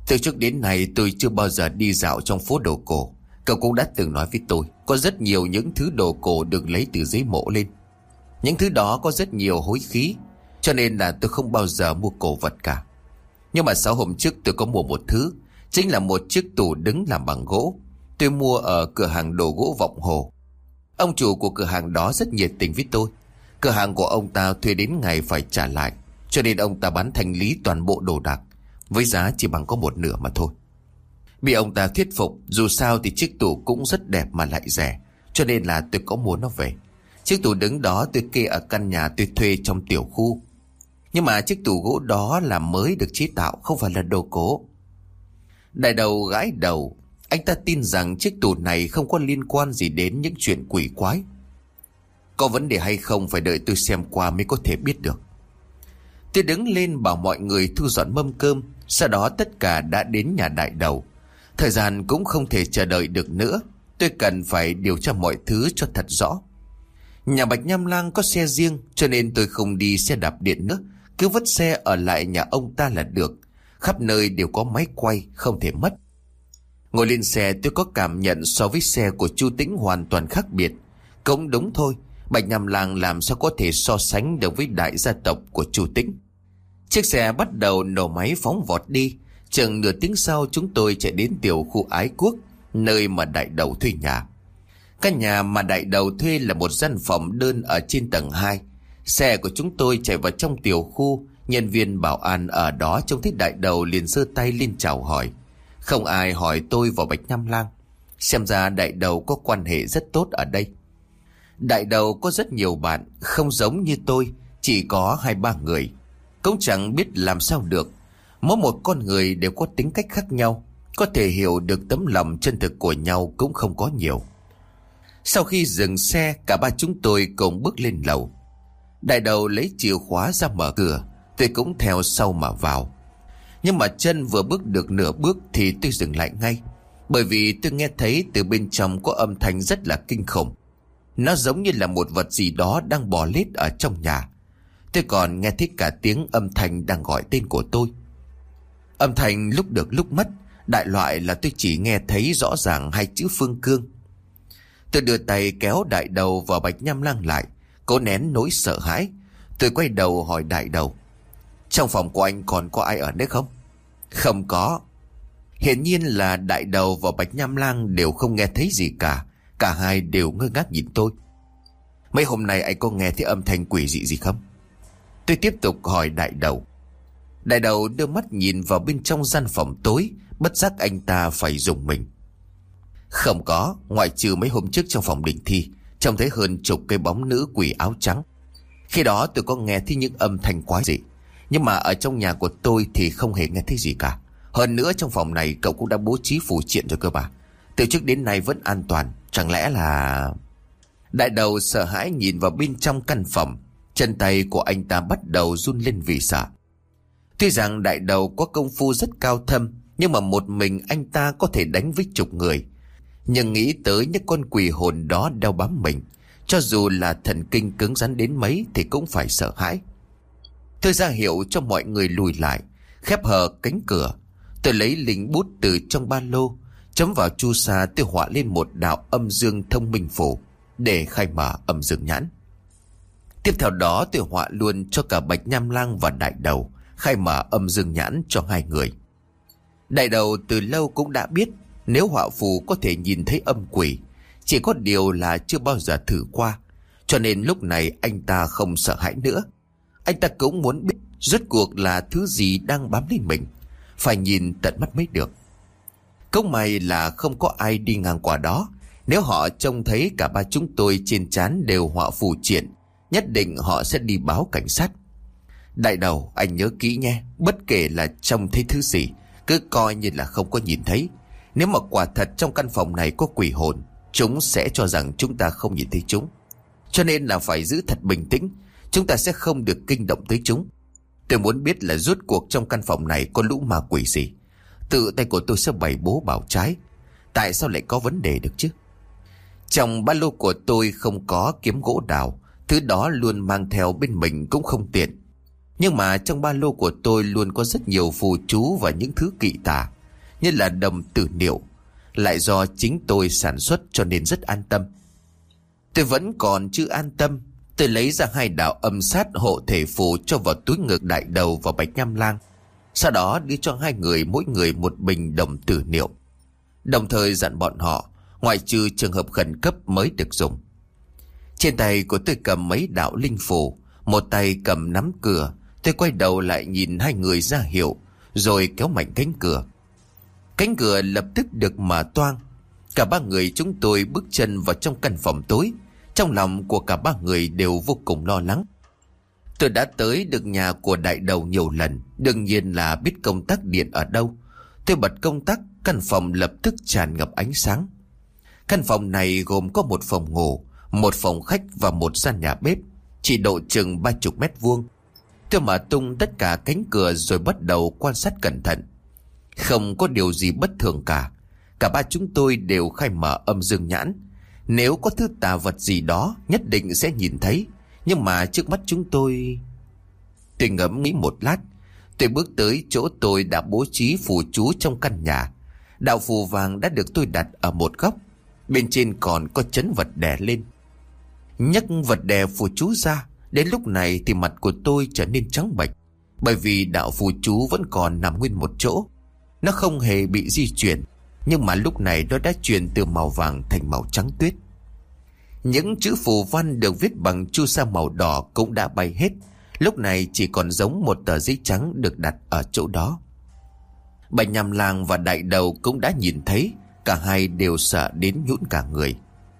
Từ trước đến nay tôi chưa bao giờ đi dạo trong phố đồ cổ. Cậu cũng đã từng nói với tôi, có rất nhiều những thứ đồ cổ được lấy từ dưới mộ lên. Những thứ đó có rất nhiều hối khí, cho nên là tôi không bao giờ mua cổ vật cả. Nhưng mà 6 hôm trước tôi có mua một thứ, chính là một chiếc tủ đứng làm bằng gỗ. Tôi mua ở cửa hàng đồ gỗ Vọng Hồ. Ông chủ của cửa hàng đó rất nhiệt tình với tôi. Cửa hàng của ông ta thuê đến ngày phải trả lại, cho nên ông ta bán thanh lý toàn bộ đồ đạc với giá chỉ bằng có một nửa mà thôi. Bị ông ta thuyết phục, dù sao thì chiếc tủ cũng rất đẹp mà lại rẻ, cho nên là tôi có mua nó về. Chiếc tủ đứng đó tôi kê ở căn nhà tôi thuê trong tiểu khu. Nhưng mà chiếc tủ gỗ đó là mới được chế tạo, không phải là đồ cổ. Đại đầu gãi đầu. Anh ta tin rằng chiếc tủ này không có liên quan gì đến những chuyện quỷ quái. Có vấn đề hay không phải đợi tôi xem qua mới có thể biết được. Tôi đứng lên bảo mọi người thu dọn mâm cơm. Sau đó tất cả đã đến nhà đại đầu. Thời gian cũng không thể chờ đợi được nữa. Tôi cần phải điều tra mọi thứ cho thật rõ. Nhà Bạch Nham Lang có xe riêng, cho nên tôi không đi xe đạp điện nữa. Cứ vứt xe ở lại nhà ông ta là được. Khắp nơi đều có máy quay, không thể mất. Ngồi lên xe tôi có cảm nhận so với xe của Chu Tĩnh hoàn toàn khác biệt. Cũng đúng thôi, Bạch Nham Lang làm sao có thể so sánh được với đại gia tộc của Chu Tĩnh. Chiếc xe bắt đầu nổ máy phóng vọt đi. Chừng nửa tiếng sau chúng tôi chạy đến tiểu khu Ái Quốc, nơi mà đại đầu thuê nhà. Căn nhà mà đại đầu thuê là một gian phòng đơn ở trên tầng 2. Xe của chúng tôi chạy vào trong tiểu khu. Nhân viên bảo an ở đó trông thấy đại đầu liền giơ tay lên chào hỏi. Không ai hỏi tôi và Bạch Nham Lang. Xem ra đại đầu có quan hệ rất tốt ở đây. Đại đầu có rất nhiều bạn, không giống như tôi, chỉ có 2-3 người. Cũng chẳng biết làm sao được. Mỗi một con người đều có tính cách khác nhau, có thể hiểu được tấm lòng chân thực của nhau cũng không có nhiều. Sau khi dừng xe, cả ba chúng tôi cùng bước lên lầu. Đại đầu lấy chìa khóa ra mở cửa, tôi cũng theo sau mà vào. Nhưng mà chân vừa bước được nửa bước thì tôi dừng lại ngay, bởi vì tôi nghe thấy từ bên trong có âm thanh rất là kinh khủng. Nó giống như là một vật gì đó đang bò lết ở trong nhà. Tôi còn nghe thấy cả tiếng âm thanh đang gọi tên của tôi. Âm thanh lúc được lúc mất, đại loại là tôi chỉ nghe thấy rõ ràng 2 chữ Phương Cương. Tôi đưa tay kéo đại đầu và Bạch Nham Lang lại, cố nén nỗi sợ hãi. Tôi quay đầu hỏi đại đầu, trong phòng của anh còn có ai ở đấy không? Không có. Hiển nhiên là đại đầu và Bạch Nham Lang đều không nghe thấy gì cả. Cả hai đều ngơ ngác nhìn tôi. Mấy hôm nay anh có nghe thấy âm thanh quỷ dị gì không? Tôi tiếp tục hỏi đại đầu. Đại đầu đưa mắt nhìn vào bên trong gian phòng tối, bất giác anh ta phải rùng mình. Không có, ngoại trừ mấy hôm trước trong phòng định thi, trông thấy hơn chục cái bóng nữ quỷ áo trắng. Khi đó tôi có nghe thấy những âm thanh quái dị, nhưng mà ở trong nhà của tôi thì không hề nghe thấy gì cả. Hơn nữa trong phòng này cậu cũng đã bố trí phù triện rồi cơ mà. Từ trước đến nay vẫn an toàn. Chẳng lẽ là... Đại đầu sợ hãi nhìn vào bên trong căn phòng. Chân tay của anh ta bắt đầu run lên vì sợ. Tuy rằng đại đầu có công phu rất cao thâm, nhưng mà một mình anh ta có thể đánh với chục người. Nhưng nghĩ tới những con quỷ hồn đó đeo bám mình, cho dù là thần kinh cứng rắn đến mấy thì cũng phải sợ hãi. Tôi ra hiệu cho mọi người lùi lại, khép hờ cánh cửa. Tôi lấy linh bút từ trong ba lô, chấm vào chu sa. Tôi họa lên một đạo âm dương thông minh phù để khai mở âm dương nhãn. Tiếp theo đó tôi họa luôn cho cả Bạch Nham Lang và đại đầu, khai mở âm dương nhãn cho 2 người. Đại đầu từ lâu cũng đã biết nếu họa phù có thể nhìn thấy âm quỷ, chỉ có điều là chưa bao giờ thử qua, cho nên lúc này anh ta không sợ hãi nữa. Anh ta cũng muốn biết rốt cuộc là thứ gì đang bám lên mình, phải nhìn tận mắt mới được. Cũng may là không có ai đi ngang qua đó. Nếu họ trông thấy cả ba chúng tôi trên trán đều họa phù triện, nhất định họ sẽ đi báo cảnh sát. Đại đầu, anh nhớ kỹ nhé, bất kể là trông thấy thứ gì, cứ coi như là không có nhìn thấy. Nếu mà quả thật trong căn phòng này có quỷ hồn, chúng sẽ cho rằng chúng ta không nhìn thấy chúng. Cho nên là phải giữ thật bình tĩnh, chúng ta sẽ không được kinh động tới chúng. Tôi muốn biết là rốt cuộc trong căn phòng này có lũ ma quỷ gì. Tự tay của tôi sẽ bày bố bảo trái. Tại sao lại có vấn đề được chứ? Trong ba lô của tôi không có kiếm gỗ đào, thứ đó luôn mang theo bên mình cũng không tiện. Nhưng mà trong ba lô của tôi luôn có rất nhiều phù chú và những thứ kỵ tà. như là đồng tử niệu. Lại do chính tôi sản xuất cho nên rất an tâm. Tôi vẫn còn chưa an tâm. Tôi lấy ra 2 đạo âm sát hộ thể phù cho vào túi ngực Đại Đầu và Bạch Nham Lang. Sau đó đưa cho 2 người mỗi người 1 bình đồng tử niệu. Đồng thời dặn bọn họ ngoại trừ trường hợp khẩn cấp mới được dùng. Trên tay của tôi cầm mấy đạo linh phù, một tay cầm nắm cửa. Tôi quay đầu lại nhìn 2 người ra hiệu, rồi kéo mạnh cánh cửa. Cánh cửa lập tức được mở toang. Cả 3 người chúng tôi bước chân vào trong căn phòng tối. Trong lòng của cả 3 người đều vô cùng lo lắng. Tôi đã tới được nhà của Đại Đầu nhiều lần, đương nhiên là biết công tắc điện ở đâu. Tôi bật công tắc, căn phòng lập tức tràn ngập ánh sáng. Căn phòng này gồm có 1 phòng ngủ, 1 phòng khách và 1 gian nhà bếp, chỉ độ chừng 30 mét vuông. Tôi mở tung tất cả cánh cửa rồi bắt đầu quan sát cẩn thận. Không có điều gì bất thường cả. Cả 3 chúng tôi đều khai mở âm dương nhãn. Nếu có thứ tà vật gì đó nhất định sẽ nhìn thấy. Nhưng mà trước mắt chúng tôi ngẫm nghĩ một lát. Tôi bước tới chỗ tôi đã bố trí phù chú trong căn nhà. Đạo phù vàng đã được tôi đặt ở một góc. Bên trên còn có chấn vật đè lên. Nhấc vật đè phù chú ra. Đến lúc này thì mặt của tôi trở nên trắng bệch. Bởi vì đạo phù chú vẫn còn nằm nguyên một chỗ. Nó không hề bị di chuyển. Nhưng mà lúc này nó đã chuyển từ màu vàng thành màu trắng tuyết. Những chữ phù văn được viết bằng chu sa màu đỏ cũng đã bay hết. Lúc này chỉ còn giống một tờ giấy trắng được đặt ở chỗ đó. Bạch Nham Lang và Đại Đầu cũng đã nhìn thấy. Cả hai đều sợ đến nhũn cả người.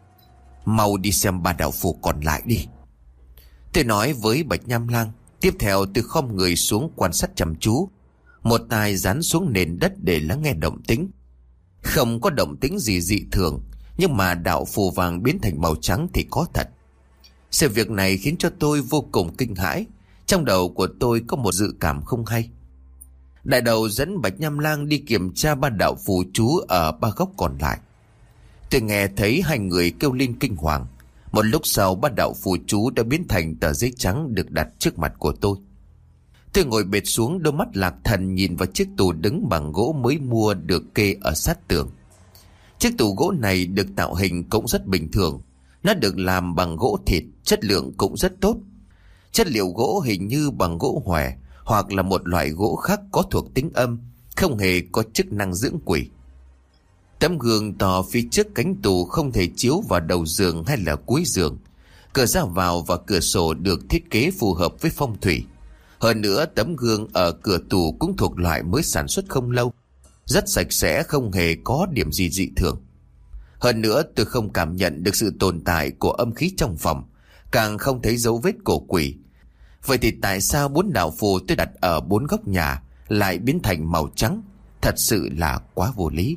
Mau đi xem 3 đạo phù còn lại đi, tôi nói với Bạch Nham Lang. Tiếp theo tôi khom người xuống quan sát chăm chú. Một tai dán xuống nền đất để lắng nghe động tĩnh. Không có động tĩnh gì dị thường. Nhưng mà đạo phù vàng biến thành màu trắng thì có thật. Sự việc này khiến cho tôi vô cùng kinh hãi. Trong đầu của tôi có một dự cảm không hay. Đại Đầu dẫn Bạch Nham Lang đi kiểm tra 3 đạo phù chú ở 3 góc còn lại. Tôi nghe thấy 2 người kêu lên kinh hoàng. Một lúc sau 3 đạo phù chú đã biến thành tờ giấy trắng được đặt trước mặt của tôi. Tôi ngồi bệt xuống, đôi mắt lạc thần nhìn vào chiếc tủ đứng bằng gỗ mới mua được kê ở sát tường. Chiếc tủ gỗ này được tạo hình cũng rất bình thường. Nó được làm bằng gỗ thịt, chất lượng cũng rất tốt. Chất liệu gỗ hình như bằng gỗ hòe hoặc là một loại gỗ khác có thuộc tính âm, không hề có chức năng dưỡng quỷ. Tấm gương to phía trước cánh tủ không thể chiếu vào đầu giường hay là cuối giường. Cửa ra vào và cửa sổ được thiết kế phù hợp với phong thủy. Hơn nữa tấm gương ở cửa tủ cũng thuộc loại mới sản xuất không lâu, rất sạch sẽ, không hề có điểm gì dị thường. Hơn nữa tôi không cảm nhận được sự tồn tại của âm khí trong phòng, càng không thấy dấu vết của quỷ. Vậy thì tại sao 4 đạo phù tôi đặt ở 4 góc nhà lại biến thành màu trắng? Thật sự là quá vô lý.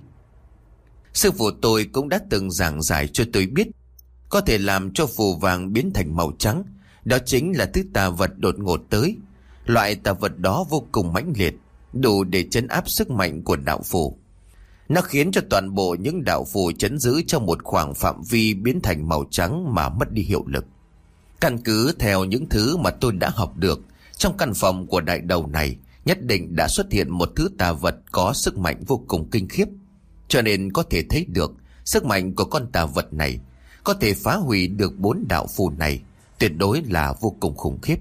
Sư phụ tôi cũng đã từng giảng giải cho tôi biết, có thể làm cho phù vàng biến thành màu trắng, đó chính là thứ tà vật đột ngột tới. Loại tà vật đó vô cùng mãnh liệt, đủ để trấn áp sức mạnh của đạo phù. Nó khiến cho toàn bộ những đạo phù trấn giữ trong một khoảng phạm vi biến thành màu trắng mà mất đi hiệu lực. Căn cứ theo những thứ mà tôi đã học được, trong căn phòng của Đại Đầu này nhất định đã xuất hiện một thứ tà vật có sức mạnh vô cùng kinh khiếp. Cho nên có thể thấy được sức mạnh của con tà vật này có thể phá hủy được 4 đạo phù này, tuyệt đối là vô cùng khủng khiếp.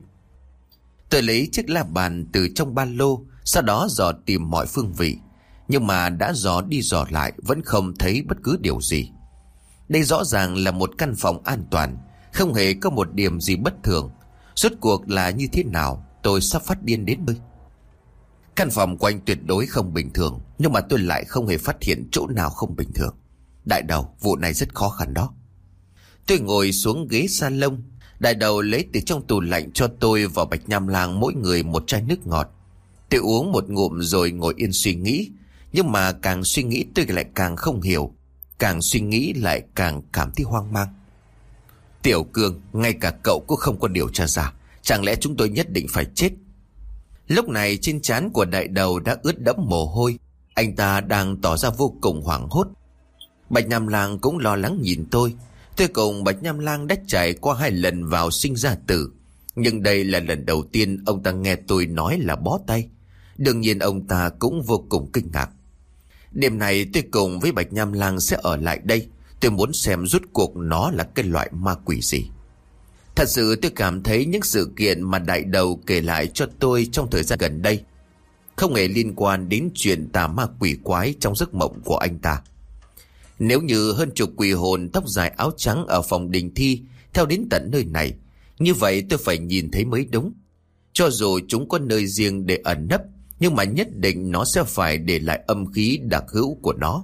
Tôi lấy chiếc la bàn từ trong ba lô, sau đó dò tìm mọi phương vị. Nhưng mà đã dò đi dò lại vẫn không thấy bất cứ điều gì. Đây rõ ràng là một căn phòng an toàn, không hề có một điểm gì bất thường. Rốt cuộc là như thế nào, tôi sắp phát điên đến nơi. Căn phòng quanh tuyệt đối không bình thường, nhưng mà tôi lại không hề phát hiện chỗ nào không bình thường. Đại Đầu, vụ này rất khó khăn đó. Tôi ngồi xuống ghế salon. Đại Đầu lấy từ trong tủ lạnh cho tôi và Bạch Nham Lang mỗi người một chai nước ngọt. Tôi uống một ngụm rồi ngồi yên suy nghĩ. Nhưng mà càng suy nghĩ tôi lại càng không hiểu, càng suy nghĩ lại càng cảm thấy hoang mang. Tiểu Cương, ngay cả cậu cũng không có điều tra ra, chẳng lẽ chúng tôi nhất định phải chết? Lúc này trên trán của Đại Đầu đã ướt đẫm mồ hôi. Anh ta đang tỏ ra vô cùng hoảng hốt. Bạch Nham Lang cũng lo lắng nhìn tôi. Tôi cùng Bạch Nham Lang đã trải qua 2 lần vào sinh ra tử, nhưng đây là lần đầu tiên ông ta nghe tôi nói là bó tay. Đương nhiên ông ta cũng vô cùng kinh ngạc. Đêm này tôi cùng với Bạch Nham Lang sẽ ở lại đây. Tôi muốn xem rốt cuộc nó là cái loại ma quỷ gì. Thật sự tôi cảm thấy những sự kiện mà đại đầu kể lại cho tôi trong thời gian gần đây không hề liên quan đến chuyện tà ma quỷ quái trong giấc mộng của anh ta. Nếu như hơn chục quỷ hồn tóc dài áo trắng ở phòng đình thi theo đến tận nơi này, như vậy tôi phải nhìn thấy mới đúng. Cho dù chúng có nơi riêng để ẩn nấp, nhưng mà nhất định nó sẽ phải để lại âm khí đặc hữu của nó.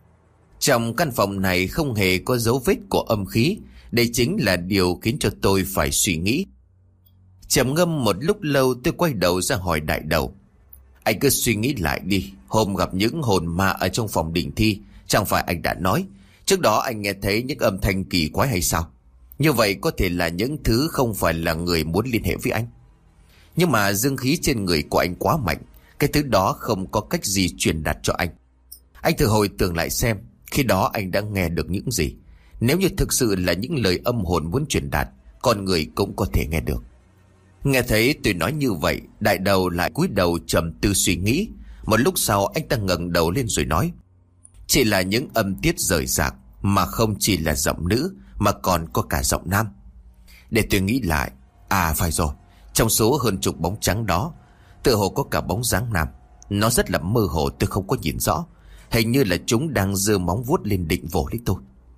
Trong căn phòng này không hề có dấu vết của âm khí. Đây chính là điều khiến cho tôi phải suy nghĩ. Trầm ngâm một lúc lâu, tôi quay đầu ra hỏi đại đầu: Anh cứ suy nghĩ lại đi. Hôm gặp những hồn ma ở trong phòng đình thi, chẳng phải anh đã nói trước đó anh nghe thấy những âm thanh kỳ quái hay sao? Như vậy có thể là những thứ không phải là người muốn liên hệ với anh. Nhưng mà dương khí trên người của anh quá mạnh, cái thứ đó không có cách gì truyền đạt cho anh. Anh thử hồi tưởng lại xem, khi đó anh đã nghe được những gì. Nếu như thực sự là những lời âm hồn muốn truyền đạt, con người cũng có thể nghe được. Nghe thấy tôi nói như vậy, đại đầu lại cúi đầu trầm tư suy nghĩ. Một lúc sau anh ta ngẩng đầu lên rồi nói: Chỉ là những âm tiết rời rạc, mà không chỉ là giọng nữ mà còn có cả giọng nam. Để tôi nghĩ lại. À phải rồi, trong số hơn chục bóng trắng đó, tựa hồ có cả bóng dáng nam. Nó rất là mơ hồ, tôi không có nhìn rõ. Hình như là chúng đang giơ móng vuốt lên định vồ lấy tôi.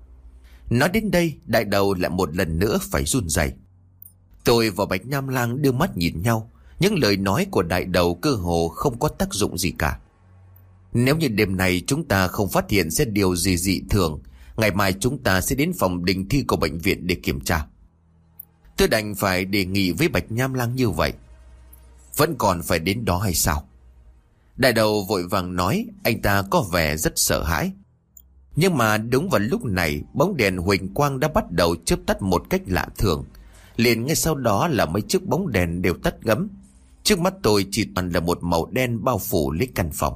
Nói đến đây, đại đầu lại một lần nữa phải run rẩy. Tôi và Bạch Nham Lang đưa mắt nhìn nhau. Những lời nói của đại đầu cơ hồ không có tác dụng gì cả. Nếu như đêm này chúng ta không phát hiện ra điều gì dị thường, ngày mai chúng ta sẽ đến phòng đình thi của bệnh viện để kiểm tra. Tôi đành phải đề nghị với Bạch Nham Lang như vậy. Vẫn còn phải đến đó hay sao? Đại đầu vội vàng nói, anh ta có vẻ rất sợ hãi. Nhưng mà đúng vào lúc này, bóng đèn huỳnh quang đã bắt đầu chớp tắt một cách lạ thường. Liền ngay sau đó là mấy chiếc bóng đèn đều tắt ngấm. Trước mắt tôi chỉ toàn là một màu đen bao phủ lấy căn phòng.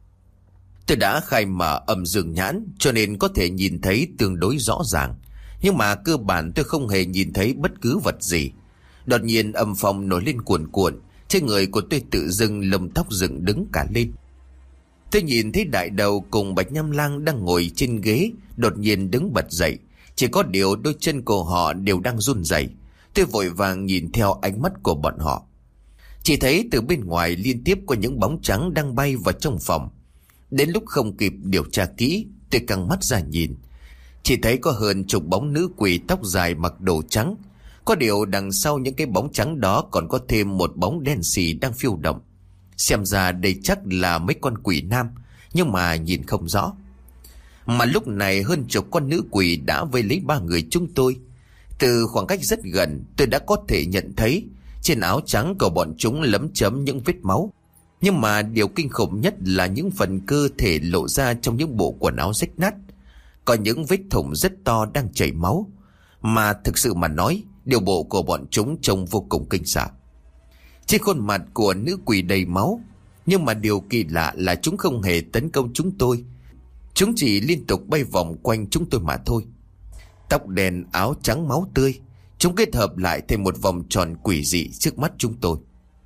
Tôi đã khai mở âm dương nhãn, cho nên có thể nhìn thấy tương đối rõ ràng. Nhưng mà cơ bản tôi không hề nhìn thấy bất cứ vật gì. Đột nhiên âm phong nổi lên cuồn cuộn, trên người của tôi tự dưng lông tóc dựng đứng cả lên. Tôi nhìn thấy đại đầu cùng Bạch Nham Lang đang ngồi trên ghế, đột nhiên đứng bật dậy. Chỉ có điều đôi chân của họ đều đang run rẩy. Tôi vội vàng nhìn theo ánh mắt của bọn họ. Chỉ thấy từ bên ngoài liên tiếp có những bóng trắng đang bay vào trong phòng. Đến lúc không kịp điều tra kỹ, tôi căng mắt ra nhìn. Chỉ thấy có hơn chục bóng nữ quỷ tóc dài mặc đồ trắng. Có điều đằng sau những cái bóng trắng đó còn có thêm một bóng đen xì đang phiêu động. Xem ra đây chắc là mấy con quỷ nam, nhưng mà nhìn không rõ. Mà lúc này hơn chục con nữ quỷ đã vây lấy ba người chúng tôi. Từ khoảng cách rất gần, tôi đã có thể nhận thấy trên áo trắng của bọn chúng lấm chấm những vết máu. Nhưng mà điều kinh khủng nhất là những phần cơ thể lộ ra trong những bộ quần áo rách nát. Có những vết thủng rất to đang chảy máu. Mà thực sự mà nói, điều bộ của bọn chúng trông vô cùng kinh sợ. Trên khuôn mặt của nữ quỷ đầy máu. Nhưng mà điều kỳ lạ là chúng không hề tấn công chúng tôi. Chúng chỉ liên tục bay vòng quanh chúng tôi mà thôi. Tóc đen, áo trắng máu tươi, chúng kết hợp lại thành một vòng tròn quỷ dị trước mắt chúng tôi.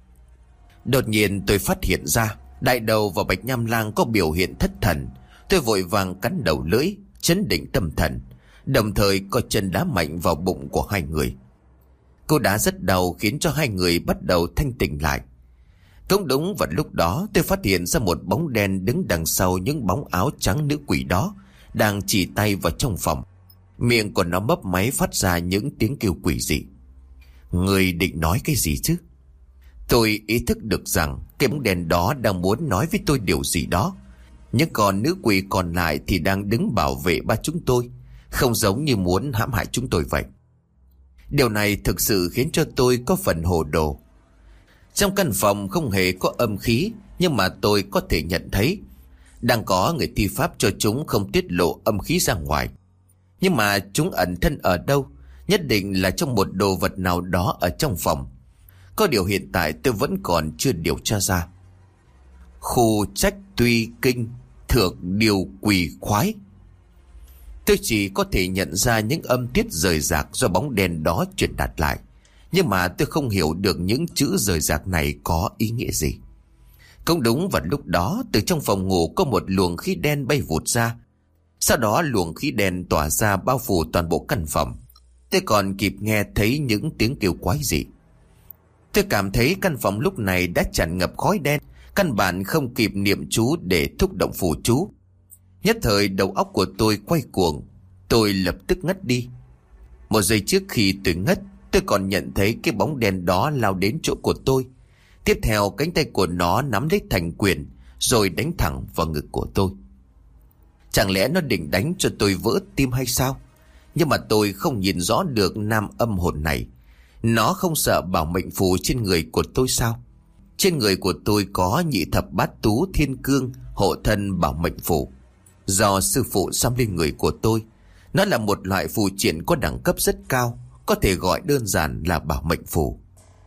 Đột nhiên tôi phát hiện ra đại đầu và Bạch Nham Lang có biểu hiện thất thần. Tôi vội vàng cắn đầu lưỡi, chấn định tâm thần, đồng thời có chân đá mạnh vào bụng của hai người. Cô đá rất đau khiến cho hai người bắt đầu thanh tỉnh lại. Cũng đúng vào lúc đó tôi phát hiện ra một bóng đen đứng đằng sau những bóng áo trắng nữ quỷ đó, đang chỉ tay vào trong phòng. Miệng của nó mấp máy phát ra những tiếng kêu quỷ dị. Người định nói cái gì chứ? Tôi ý thức được rằng cái bóng đèn đó đang muốn nói với tôi điều gì đó. Nhưng còn nữ quỷ còn lại thì đang đứng bảo vệ ba chúng tôi, không giống như muốn hãm hại chúng tôi vậy. Điều này thực sự khiến cho tôi có phần hồ đồ. Trong căn phòng không hề có âm khí, nhưng mà tôi có thể nhận thấy đang có người thi pháp cho chúng không tiết lộ âm khí ra ngoài. Nhưng mà chúng ẩn thân ở đâu? Nhất định là trong một đồ vật nào đó ở trong phòng. Có điều hiện tại tôi vẫn còn chưa điều tra ra. Khu trách tuy kinh, thượng điều quỷ khoái. Tôi chỉ có thể nhận ra những âm tiết rời rạc do bóng đèn đó truyền đạt lại. Nhưng mà tôi không hiểu được những chữ rời rạc này có ý nghĩa gì. Cũng đúng vào lúc đó, từ trong phòng ngủ có một luồng khí đen bay vụt ra. Sau đó luồng khí đen tỏa ra bao phủ toàn bộ căn phòng. Tôi còn kịp nghe thấy những tiếng kêu quái dị. Tôi cảm thấy căn phòng lúc này đã tràn ngập khói đen, căn bản không kịp niệm chú để thúc động phù chú. Nhất thời đầu óc của tôi quay cuồng, tôi lập tức ngất đi. Một giây trước khi tôi ngất, tôi còn nhận thấy cái bóng đen đó lao đến chỗ của tôi. Tiếp theo cánh tay của nó nắm lấy thành quyền, rồi đánh thẳng vào ngực của tôi. Chẳng lẽ nó định đánh cho tôi vỡ tim hay sao? Nhưng mà tôi không nhìn rõ được nam âm hồn này. Nó không sợ bảo mệnh phù trên người của tôi sao? Trên người của tôi có nhị thập bát tú thiên cương hộ thân bảo mệnh phù, do sư phụ xăm lên người của tôi. Nó là một loại phù triện có đẳng cấp rất cao, có thể gọi đơn giản là bảo mệnh phù.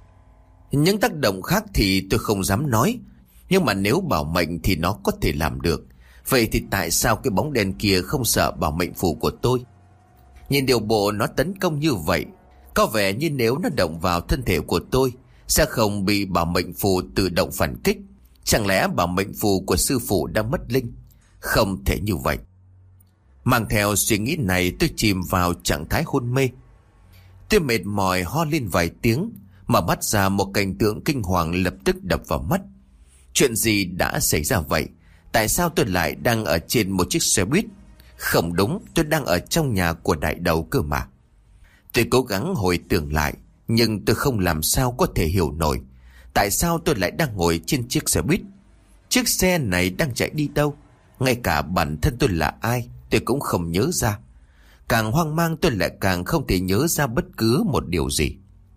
Những tác động khác thì tôi không dám nói, nhưng mà nếu bảo mệnh thì nó có thể làm được. Vậy thì tại sao cái bóng đen kia không sợ bảo mệnh phù của tôi? Nhìn điều bộ nó tấn công như vậy, có vẻ như nếu nó động vào thân thể của tôi sẽ không bị bảo mệnh phù tự động phản kích. Chẳng lẽ bảo mệnh phù của sư phụ đã mất linh? Không thể như vậy. Mang theo suy nghĩ này, tôi chìm vào trạng thái hôn mê. Tôi mệt mỏi ho lên vài tiếng, mà bắt ra một cảnh tượng kinh hoàng lập tức đập vào mắt. Chuyện gì đã xảy ra vậy? Tại sao tôi lại đang ở trên một chiếc xe buýt? Không đúng, tôi đang ở trong nhà của đại đầu cơ mà. Tôi cố gắng hồi tưởng lại, nhưng tôi không làm sao có thể hiểu nổi. Tại sao tôi lại đang ngồi trên chiếc xe buýt? Chiếc xe này đang chạy đi đâu? Ngay cả bản thân tôi là ai tôi cũng không nhớ ra. Càng hoang mang tôi lại càng không thể nhớ ra bất cứ một điều gì.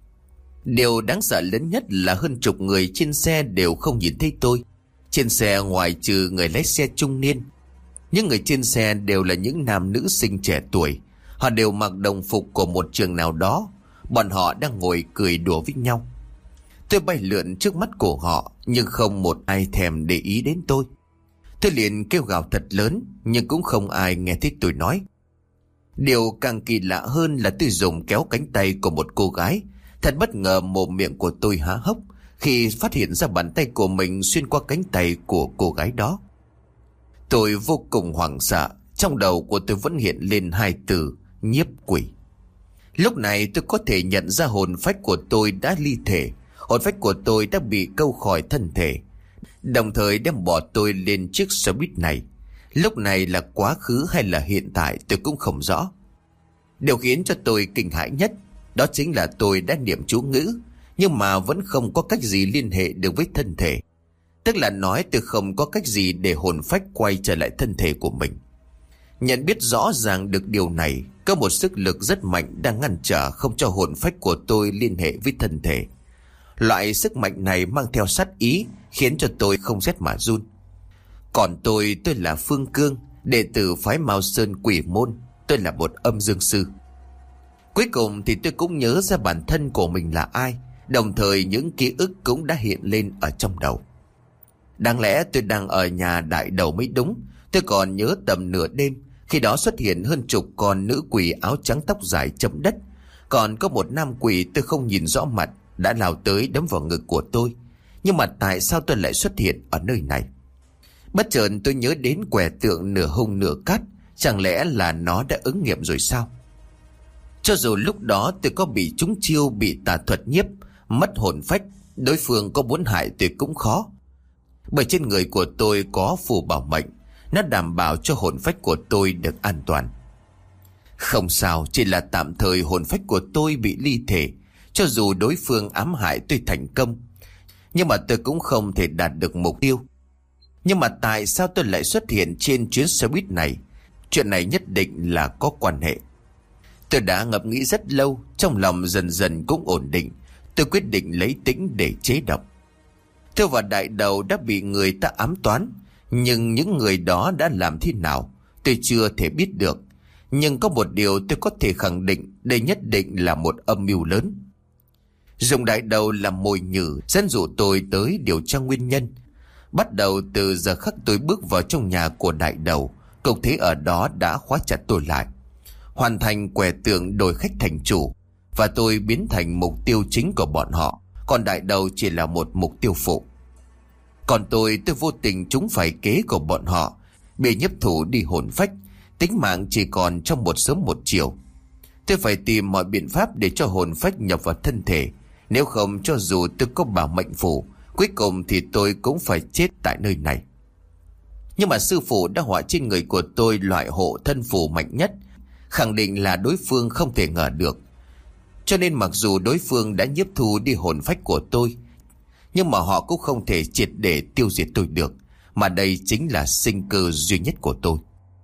Điều đáng sợ lớn nhất là hơn chục người trên xe đều không nhìn thấy tôi. Trên xe ngoài trừ người lái xe trung niên, những người trên xe đều là những nam nữ sinh trẻ tuổi. Họ đều mặc đồng phục của một trường nào đó. Bọn họ đang ngồi cười đùa với nhau. Tôi bay lượn trước mắt của họ, nhưng không một ai thèm để ý đến tôi. Tôi liền kêu gào thật lớn, nhưng cũng không ai nghe thấy tôi nói. Điều càng kỳ lạ hơn là tôi dùng kéo cánh tay của một cô gái. Thật bất ngờ mồm miệng của tôi há hốc khi phát hiện ra bàn tay của mình xuyên qua cánh tay của cô gái đó. Tôi vô cùng hoảng sợ. Trong đầu của tôi vẫn hiện lên hai từ nhiếp quỷ. Lúc này tôi có thể nhận ra hồn phách của tôi đã ly thể. Hồn phách của tôi đã bị câu khỏi thân thể, đồng thời đem bỏ tôi lên chiếc xe buýt này. Lúc này là quá khứ hay là hiện tại tôi cũng không rõ. Điều khiến cho tôi kinh hãi nhất đó chính là tôi đã niệm chú ngữ, nhưng mà vẫn không có cách gì liên hệ được với thân thể. Tức là nói tôi không có cách gì để hồn phách quay trở lại thân thể của mình. Nhận biết rõ ràng được điều này, có một sức lực rất mạnh đang ngăn trở không cho hồn phách của tôi liên hệ với thân thể. Loại sức mạnh này mang theo sát ý, khiến cho tôi không rét mà run. Còn tôi là Phương Cương, đệ tử phái Mao Sơn Quỷ Môn. Tôi là một âm dương sư. Cuối cùng thì tôi cũng nhớ ra bản thân của mình là ai, đồng thời những ký ức cũng đã hiện lên ở trong đầu. Đáng lẽ tôi đang ở nhà đại đầu mới đúng. Tôi còn nhớ tầm nửa đêm, khi đó xuất hiện hơn chục con nữ quỷ áo trắng tóc dài chấm đất. Còn có một nam quỷ tôi không nhìn rõ mặt đã lao tới đấm vào ngực của tôi. Nhưng mà tại sao tôi lại xuất hiện ở nơi này? Bất chợt tôi nhớ đến quẻ tượng nửa hung nửa cát. Chẳng lẽ là nó đã ứng nghiệm rồi sao? Cho dù lúc đó tôi có bị trúng chiêu, bị tà thuật nhiếp, mất hồn phách, đối phương có muốn hại tôi cũng khó. Bởi trên người của tôi có phù bảo mệnh, nó đảm bảo cho hồn phách của tôi được an toàn. Không sao, chỉ là tạm thời hồn phách của tôi bị ly thể. Cho dù đối phương ám hại tôi thành công, nhưng mà tôi cũng không thể đạt được mục tiêu. Nhưng mà tại sao tôi lại xuất hiện trên chuyến xe buýt này? Chuyện này nhất định là có quan hệ. Tôi đã ngẫm nghĩ rất lâu, trong lòng dần dần cũng ổn định. Tôi quyết định lấy tĩnh để chế độc. Tôi và đại đầu đã bị người ta ám toán, nhưng những người đó đã làm thế nào tôi chưa thể biết được. Nhưng có một điều tôi có thể khẳng định, đây nhất định là một âm mưu lớn. Dùng đại đầu làm mồi nhử dẫn dụ tôi tới điều tra nguyên nhân. Bắt đầu từ giờ khắc tôi bước vào trong nhà của đại đầu, cục thế ở đó đã khóa chặt tôi lại. Hoàn thành quẻ tượng đổi khách thành chủ, và tôi biến thành mục tiêu chính của bọn họ, còn đại đầu chỉ là một mục tiêu phụ. Còn tôi vô tình trúng phải kế của bọn họ, bị nhiếp thủ đi hồn phách, tính mạng chỉ còn trong một sớm một chiều. Tôi phải tìm mọi biện pháp để cho hồn phách nhập vào thân thể. Nếu không, cho dù tôi có bảo mệnh phù, cuối cùng thì tôi cũng phải chết tại nơi này. Nhưng mà sư phụ đã họa trên người của tôi loại hộ thân phù mạnh nhất, khẳng định là đối phương không thể ngờ được. Cho nên mặc dù đối phương đã nhiếp thu đi hồn phách của tôi, nhưng mà họ cũng không thể triệt để tiêu diệt tôi được, mà đây chính là sinh cơ duy nhất của tôi.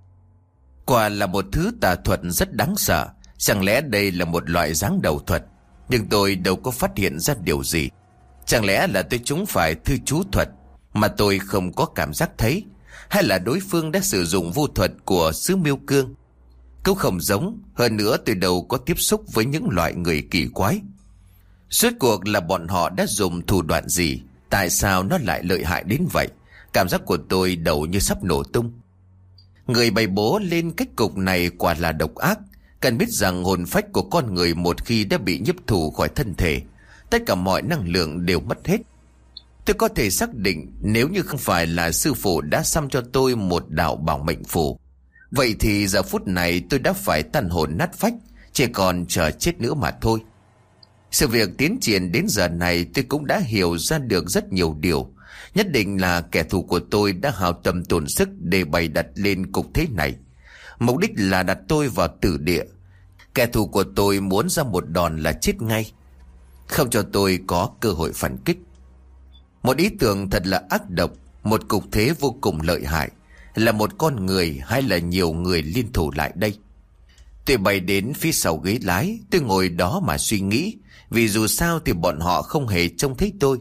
Quả là một thứ tà thuật rất đáng sợ. Chẳng lẽ đây là một loại giáng đầu thuật? Nhưng tôi đâu có phát hiện ra điều gì. Chẳng lẽ là tôi trúng phải thư chú thuật mà tôi không có cảm giác thấy? Hay là đối phương đã sử dụng vô thuật của xứ Miêu Cương? Cũng không giống. Hơn nữa tôi đâu có tiếp xúc với những loại người kỳ quái. Suốt cuộc là bọn họ đã dùng thủ đoạn gì? Tại sao nó lại lợi hại đến vậy? Cảm giác của tôi đầu như sắp nổ tung. Người bày bố lên cách cục này quả là độc ác. Cần biết rằng hồn phách của con người một khi đã bị nhiếp thủ khỏi thân thể, tất cả mọi năng lượng đều mất hết. Tôi có thể xác định nếu như không phải là sư phụ đã xăm cho tôi một đạo bảo mệnh phù, vậy thì giờ phút này tôi đã phải tan hồn nát phách, chỉ còn chờ chết nữa mà thôi. Sự việc tiến triển đến giờ này tôi cũng đã hiểu ra được rất nhiều điều. Nhất định là kẻ thù của tôi đã hao tâm tổn sức để bày đặt lên cục thế này. Mục đích là đặt tôi vào tử địa. Kẻ thù của tôi muốn ra một đòn là chết ngay, không cho tôi có cơ hội phản kích. Một ý tưởng thật là ác độc. Một cục thế vô cùng lợi hại. Là một con người hay là nhiều người liên thủ lại đây? Tôi bay đến phía sau ghế lái. Tôi ngồi đó mà suy nghĩ. Vì dù sao thì bọn họ không hề trông thấy tôi.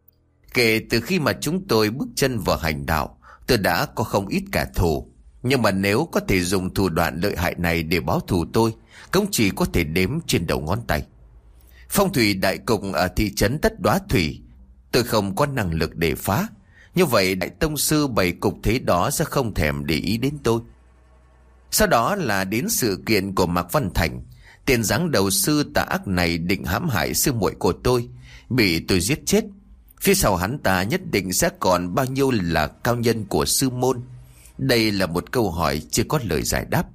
Kể từ khi mà chúng tôi bước chân vào hành đạo, tôi đã có không ít kẻ thù. Nhưng mà nếu có thể dùng thủ đoạn lợi hại này để báo thù tôi, cũng chỉ có thể đếm trên đầu ngón tay. Phong thủy đại cục ở thị trấn Tất Đóa Thủy, tôi không có năng lực để phá. Như vậy đại tông sư bày cục thế đó sẽ không thèm để ý đến tôi. Sau đó là đến sự kiện của Mạc Văn Thành. Tiền giáng đầu sư tà ác này định hãm hại sư muội của tôi, bị tôi giết chết. Phía sau hắn ta nhất định sẽ còn bao nhiêu là cao nhân của sư môn. Đây là một câu hỏi chưa có lời giải đáp.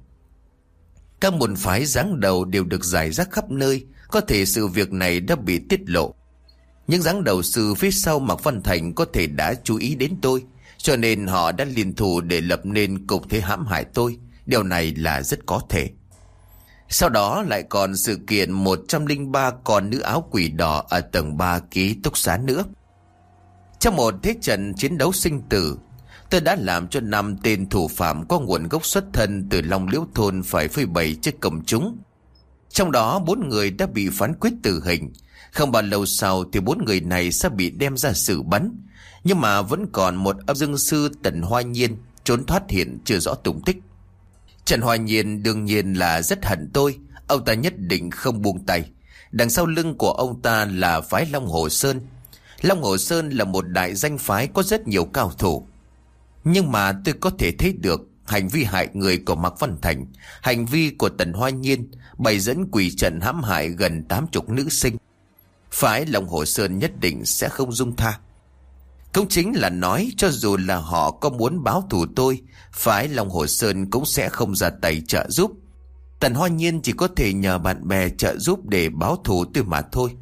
Các môn phái giáng đầu đều được rải rác khắp nơi. Có thể sự việc này đã bị tiết lộ. Nhưng giáng đầu sư phía sau Mạc Văn Thành có thể đã chú ý đến tôi, cho nên họ đã liên thủ để lập nên cục thế hãm hại tôi. Điều này là rất có thể. Sau đó lại còn sự kiện 103 con nữ áo quỷ đỏ ở tầng 3 ký túc xá nữa. Trong một thế trận chiến đấu sinh tử, tôi đã làm cho 5 tên thủ phạm có nguồn gốc xuất thân từ Long Liễu thôn phải phơi bày trước công chúng. Trong đó 4 người đã bị phán quyết tử hình. Không bao lâu sau thì 4 người này sẽ bị đem ra xử bắn. Nhưng mà vẫn còn một âm dương sư Tần Hoa Nhiên trốn thoát hiện chưa rõ tung tích. Trần Hoa Nhiên đương nhiên là rất hận tôi. Ông ta nhất định không buông tay. Đằng sau lưng của ông ta là phái Long Hồ Sơn. Long Hồ Sơn là một đại danh phái có rất nhiều cao thủ. Nhưng mà tôi có thể thấy được hành vi hại người của Mạc Văn Thành, hành vi của Tần Hoa Nhiên, bày dẫn quỷ trận hãm hại gần 80 nữ sinh. Phái Long Hồ Sơn nhất định sẽ không dung tha. Cũng chính là nói cho dù là họ có muốn báo thù tôi, phái Long Hồ Sơn cũng sẽ không ra tay trợ giúp. Tần Hoa Nhiên chỉ có thể nhờ bạn bè trợ giúp để báo thù tôi mà thôi.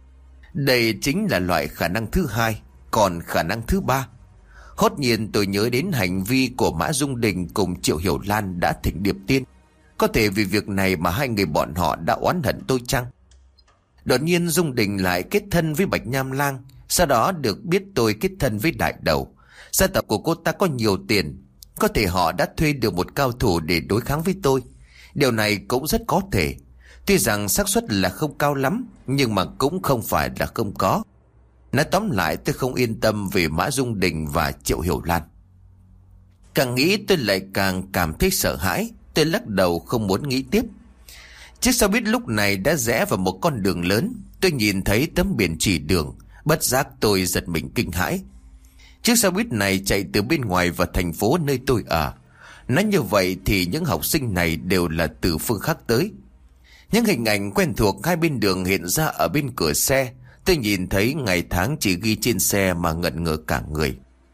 Đây chính là loại khả năng thứ hai. Còn khả năng thứ ba, hốt nhiên tôi nhớ đến hành vi của Mã Dung Đình cùng Triệu Hiểu Lan đã thỉnh điệp tiên. Có thể vì việc này mà hai người bọn họ đã oán hận tôi chăng? Đột nhiên Dung Đình lại kết thân với Bạch Nham Lang. Sau đó được biết tôi kết thân với Đại Đầu. Gia tộc của cô ta có nhiều tiền. Có thể họ đã thuê được một cao thủ để đối kháng với tôi. Điều này cũng rất có thể. Tuy rằng xác suất là không cao lắm, nhưng mà cũng không phải là không có. Nói tóm lại tôi không yên tâm về Mã Dung Đình và Triệu Hiểu Lan. Càng nghĩ tôi lại càng cảm thấy sợ hãi. Tôi lắc đầu không muốn nghĩ tiếp. Chiếc xe buýt lúc này đã rẽ vào một con đường lớn. Tôi nhìn thấy tấm biển chỉ đường. Bất giác tôi giật mình kinh hãi. Chiếc xe buýt này chạy từ bên ngoài vào thành phố nơi tôi ở. Nói như vậy thì những học sinh này đều là từ phương khác tới. Những hình ảnh quen thuộc hai bên đường hiện ra ở bên cửa xe. Tôi nhìn thấy ngày tháng chỉ ghi trên xe mà ngẩn ngơ cả người.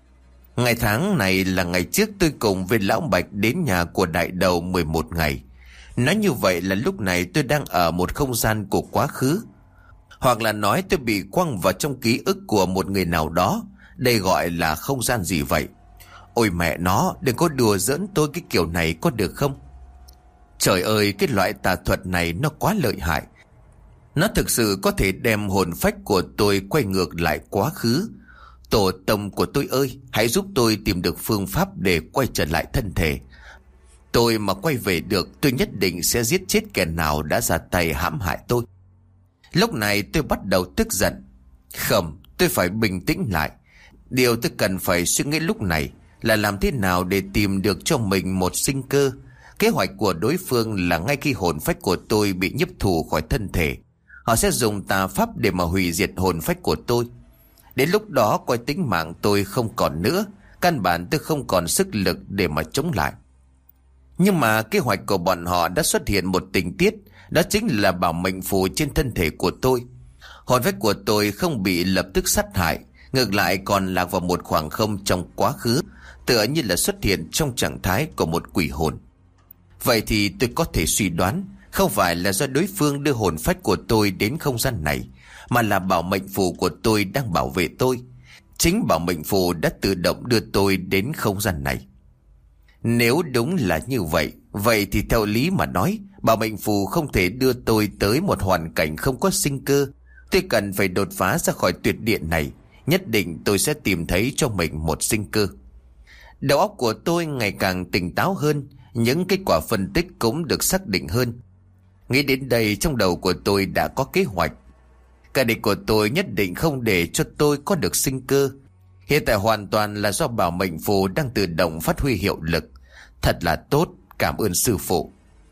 Ngày tháng này là ngày trước tôi cùng với Lão Bạch đến nhà của đại đầu 11 ngày. Nói như vậy là lúc này tôi đang ở một không gian của quá khứ. Hoặc là nói tôi bị quăng vào trong ký ức của một người nào đó. Đây gọi là không gian gì vậy? Ôi mẹ nó, đừng có đùa giỡn tôi cái kiểu này có được không? Trời ơi, cái loại tà thuật này nó quá lợi hại. Nó thực sự có thể đem hồn phách của tôi quay ngược lại quá khứ. Tổ tông của tôi ơi, hãy giúp tôi tìm được phương pháp để quay trở lại thân thể. Tôi mà quay về được, tôi nhất định sẽ giết chết kẻ nào đã ra tay hãm hại tôi. Lúc này tôi bắt đầu tức giận. Không, tôi phải bình tĩnh lại. Điều tôi cần phải suy nghĩ lúc này là làm thế nào để tìm được cho mình một sinh cơ. Kế hoạch của đối phương là ngay khi hồn phách của tôi bị nhiếp thù khỏi thân thể, họ sẽ dùng tà pháp để mà hủy diệt hồn phách của tôi. Đến lúc đó coi tính mạng tôi không còn nữa, căn bản tôi không còn sức lực để mà chống lại. Nhưng mà kế hoạch của bọn họ đã xuất hiện một tình tiết, đó chính là bảo mệnh phù trên thân thể của tôi. Hồn phách của tôi không bị lập tức sát hại, ngược lại còn lạc vào một khoảng không trong quá khứ, tựa như là xuất hiện trong trạng thái của một quỷ hồn. Vậy thì tôi có thể suy đoán không phải là do đối phương đưa hồn phách của tôi đến không gian này, mà là bảo mệnh phù của tôi đang bảo vệ tôi. Chính bảo mệnh phù đã tự động đưa tôi đến không gian này. Nếu đúng là như vậy, vậy thì theo lý mà nói, bảo mệnh phù không thể đưa tôi tới một hoàn cảnh không có sinh cơ. Tôi cần phải đột phá ra khỏi tuyệt địa này. Nhất định tôi sẽ tìm thấy cho mình một sinh cơ. Đầu óc của tôi ngày càng tỉnh táo hơn, những kết quả phân tích cũng được xác định hơn. Nghĩ đến đây, trong đầu của tôi đã có kế hoạch. Kẻ địch của tôi nhất định không để cho tôi có được sinh cơ. Hiện tại hoàn toàn là do bảo mệnh phù đang tự động phát huy hiệu lực. Thật là tốt, cảm ơn sư phụ.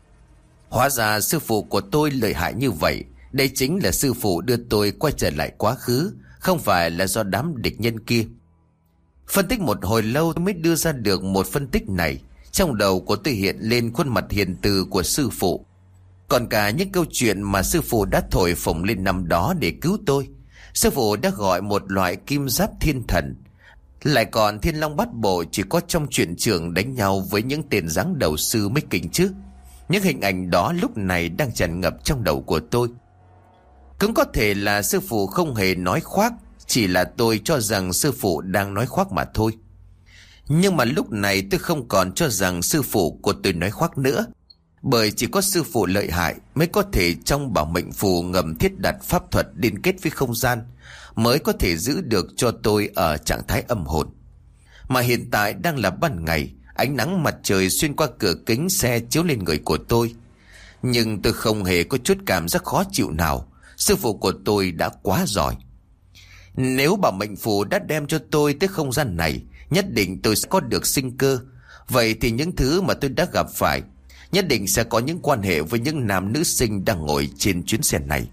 Hóa ra sư phụ của tôi lợi hại như vậy. Đây chính là sư phụ đưa tôi quay trở lại quá khứ, không phải là do đám địch nhân kia. Phân tích một hồi lâu mới đưa ra được một phân tích này. Trong đầu của tôi hiện lên khuôn mặt hiền từ của sư phụ, còn cả những câu chuyện mà sư phụ đã thổi phồng lên năm đó để cứu tôi. Sư phụ đã gọi một loại kim giáp thiên thần, lại còn thiên long bát bộ chỉ có trong truyện trường đánh nhau với những tên giáng đầu sư mới kinh chứ. Những hình ảnh đó lúc này đang tràn ngập trong đầu của tôi. Cũng có thể là sư phụ không hề nói khoác, chỉ là tôi cho rằng sư phụ đang nói khoác mà thôi. Nhưng mà lúc này tôi không còn cho rằng sư phụ của tôi nói khoác nữa, bởi chỉ có sư phụ lợi hại mới có thể trong bảo mệnh phù ngầm thiết đặt pháp thuật liên kết với không gian, mới có thể giữ được cho tôi ở trạng thái âm hồn. Mà hiện tại đang là ban ngày, ánh nắng mặt trời xuyên qua cửa kính xe chiếu lên người của tôi. Nhưng tôi không hề có chút cảm giác khó chịu nào. Sư phụ của tôi đã quá giỏi. Nếu bảo mệnh phù đã đem cho tôi tới không gian này, nhất định tôi sẽ có được sinh cơ. Vậy thì những thứ mà tôi đã gặp phải nhất định sẽ có những quan hệ với những nam nữ sinh đang ngồi trên chuyến xe này.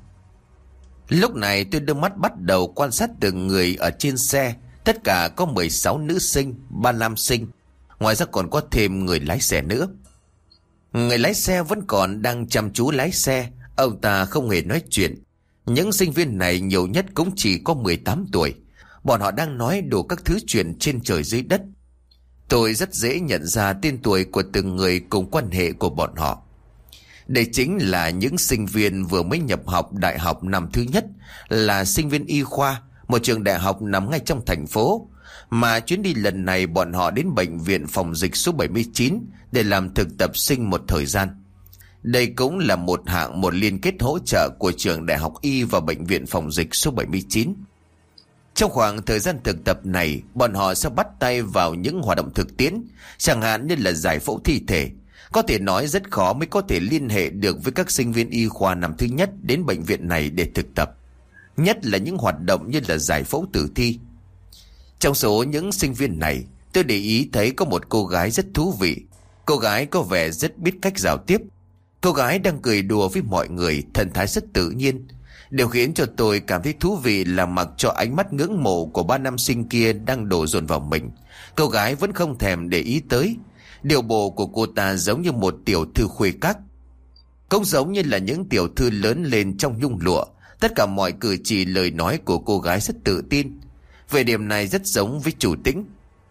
Lúc này tôi đưa mắt bắt đầu quan sát từng người ở trên xe. Tất cả có 16 nữ sinh, 3 nam sinh. Ngoài ra còn có thêm người lái xe nữa. Người lái xe vẫn còn đang chăm chú lái xe. Ông ta không hề nói chuyện. Những sinh viên này nhiều nhất cũng chỉ có 18 tuổi. Bọn họ đang nói đủ các thứ chuyện trên trời dưới đất. Tôi rất dễ nhận ra tên tuổi của từng người cùng quan hệ của bọn họ. Đây chính là những sinh viên vừa mới nhập học đại học năm thứ nhất, là sinh viên y khoa, một trường đại học nằm ngay trong thành phố. Mà chuyến đi lần này bọn họ đến bệnh viện phòng dịch số 79 để làm thực tập sinh một thời gian. Đây cũng là một liên kết hỗ trợ của trường đại học y và bệnh viện phòng dịch số 79. Trong khoảng thời gian thực tập này, bọn họ sẽ bắt tay vào những hoạt động thực tiễn, chẳng hạn như là giải phẫu thi thể. Có thể nói rất khó mới có thể liên hệ được với các sinh viên y khoa năm thứ nhất đến bệnh viện này để thực tập. Nhất là những hoạt động như là giải phẫu tử thi. Trong số những sinh viên này, tôi để ý thấy có một cô gái rất thú vị. Cô gái có vẻ rất biết cách giao tiếp. Cô gái đang cười đùa với mọi người, thần thái rất tự nhiên. Điều khiến cho tôi cảm thấy thú vị là mặc cho ánh mắt ngưỡng mộ của 3 nam sinh kia đang đổ dồn vào mình, cô gái vẫn không thèm để ý tới. Điều bộ của cô ta giống như một tiểu thư khuê các, cũng giống như là những tiểu thư lớn lên trong nhung lụa. Tất cả mọi cử chỉ lời nói của cô gái rất tự tin. Về điểm này rất giống với chủ tĩnh.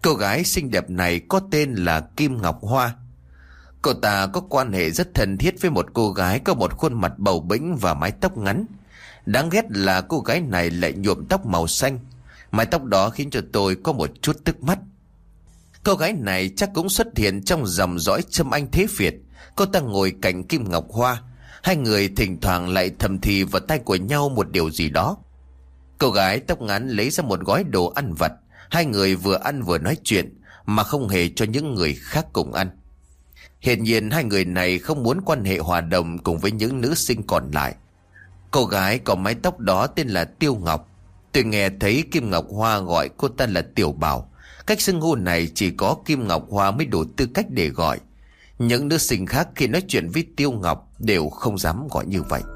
Cô gái xinh đẹp này có tên là Kim Ngọc Hoa. Cô ta có quan hệ rất thân thiết với một cô gái có một khuôn mặt bầu bĩnh và mái tóc ngắn. Đáng ghét là cô gái này lại nhuộm tóc màu xanh. Mái tóc đó khiến cho tôi có một chút tức mắt. Cô gái này chắc cũng xuất hiện trong dòng dõi Trâm Anh Thế Việt. Cô ta ngồi cạnh Kim Ngọc Hoa. Hai người thỉnh thoảng lại thầm thì vào tai của nhau một điều gì đó. Cô gái tóc ngắn lấy ra một gói đồ ăn vặt. Hai người vừa ăn vừa nói chuyện, mà không hề cho những người khác cùng ăn. Hiển nhiên hai người này không muốn quan hệ hòa đồng cùng với những nữ sinh còn lại. Cô gái có mái tóc đó tên là Tiêu Ngọc. Tôi nghe thấy Kim Ngọc Hoa gọi cô ta là Tiểu Bảo. Cách xưng hô này chỉ có Kim Ngọc Hoa mới đủ tư cách để gọi. Những nữ sinh khác khi nói chuyện với Tiêu Ngọc đều không dám gọi như vậy.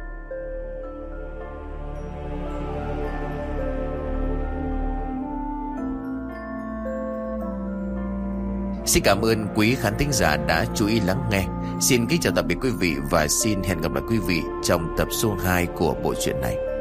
Xin cảm ơn quý khán thính giả đã chú ý lắng nghe. Xin kính chào tạm biệt quý vị và xin hẹn gặp lại quý vị trong tập số 2 của bộ truyện này.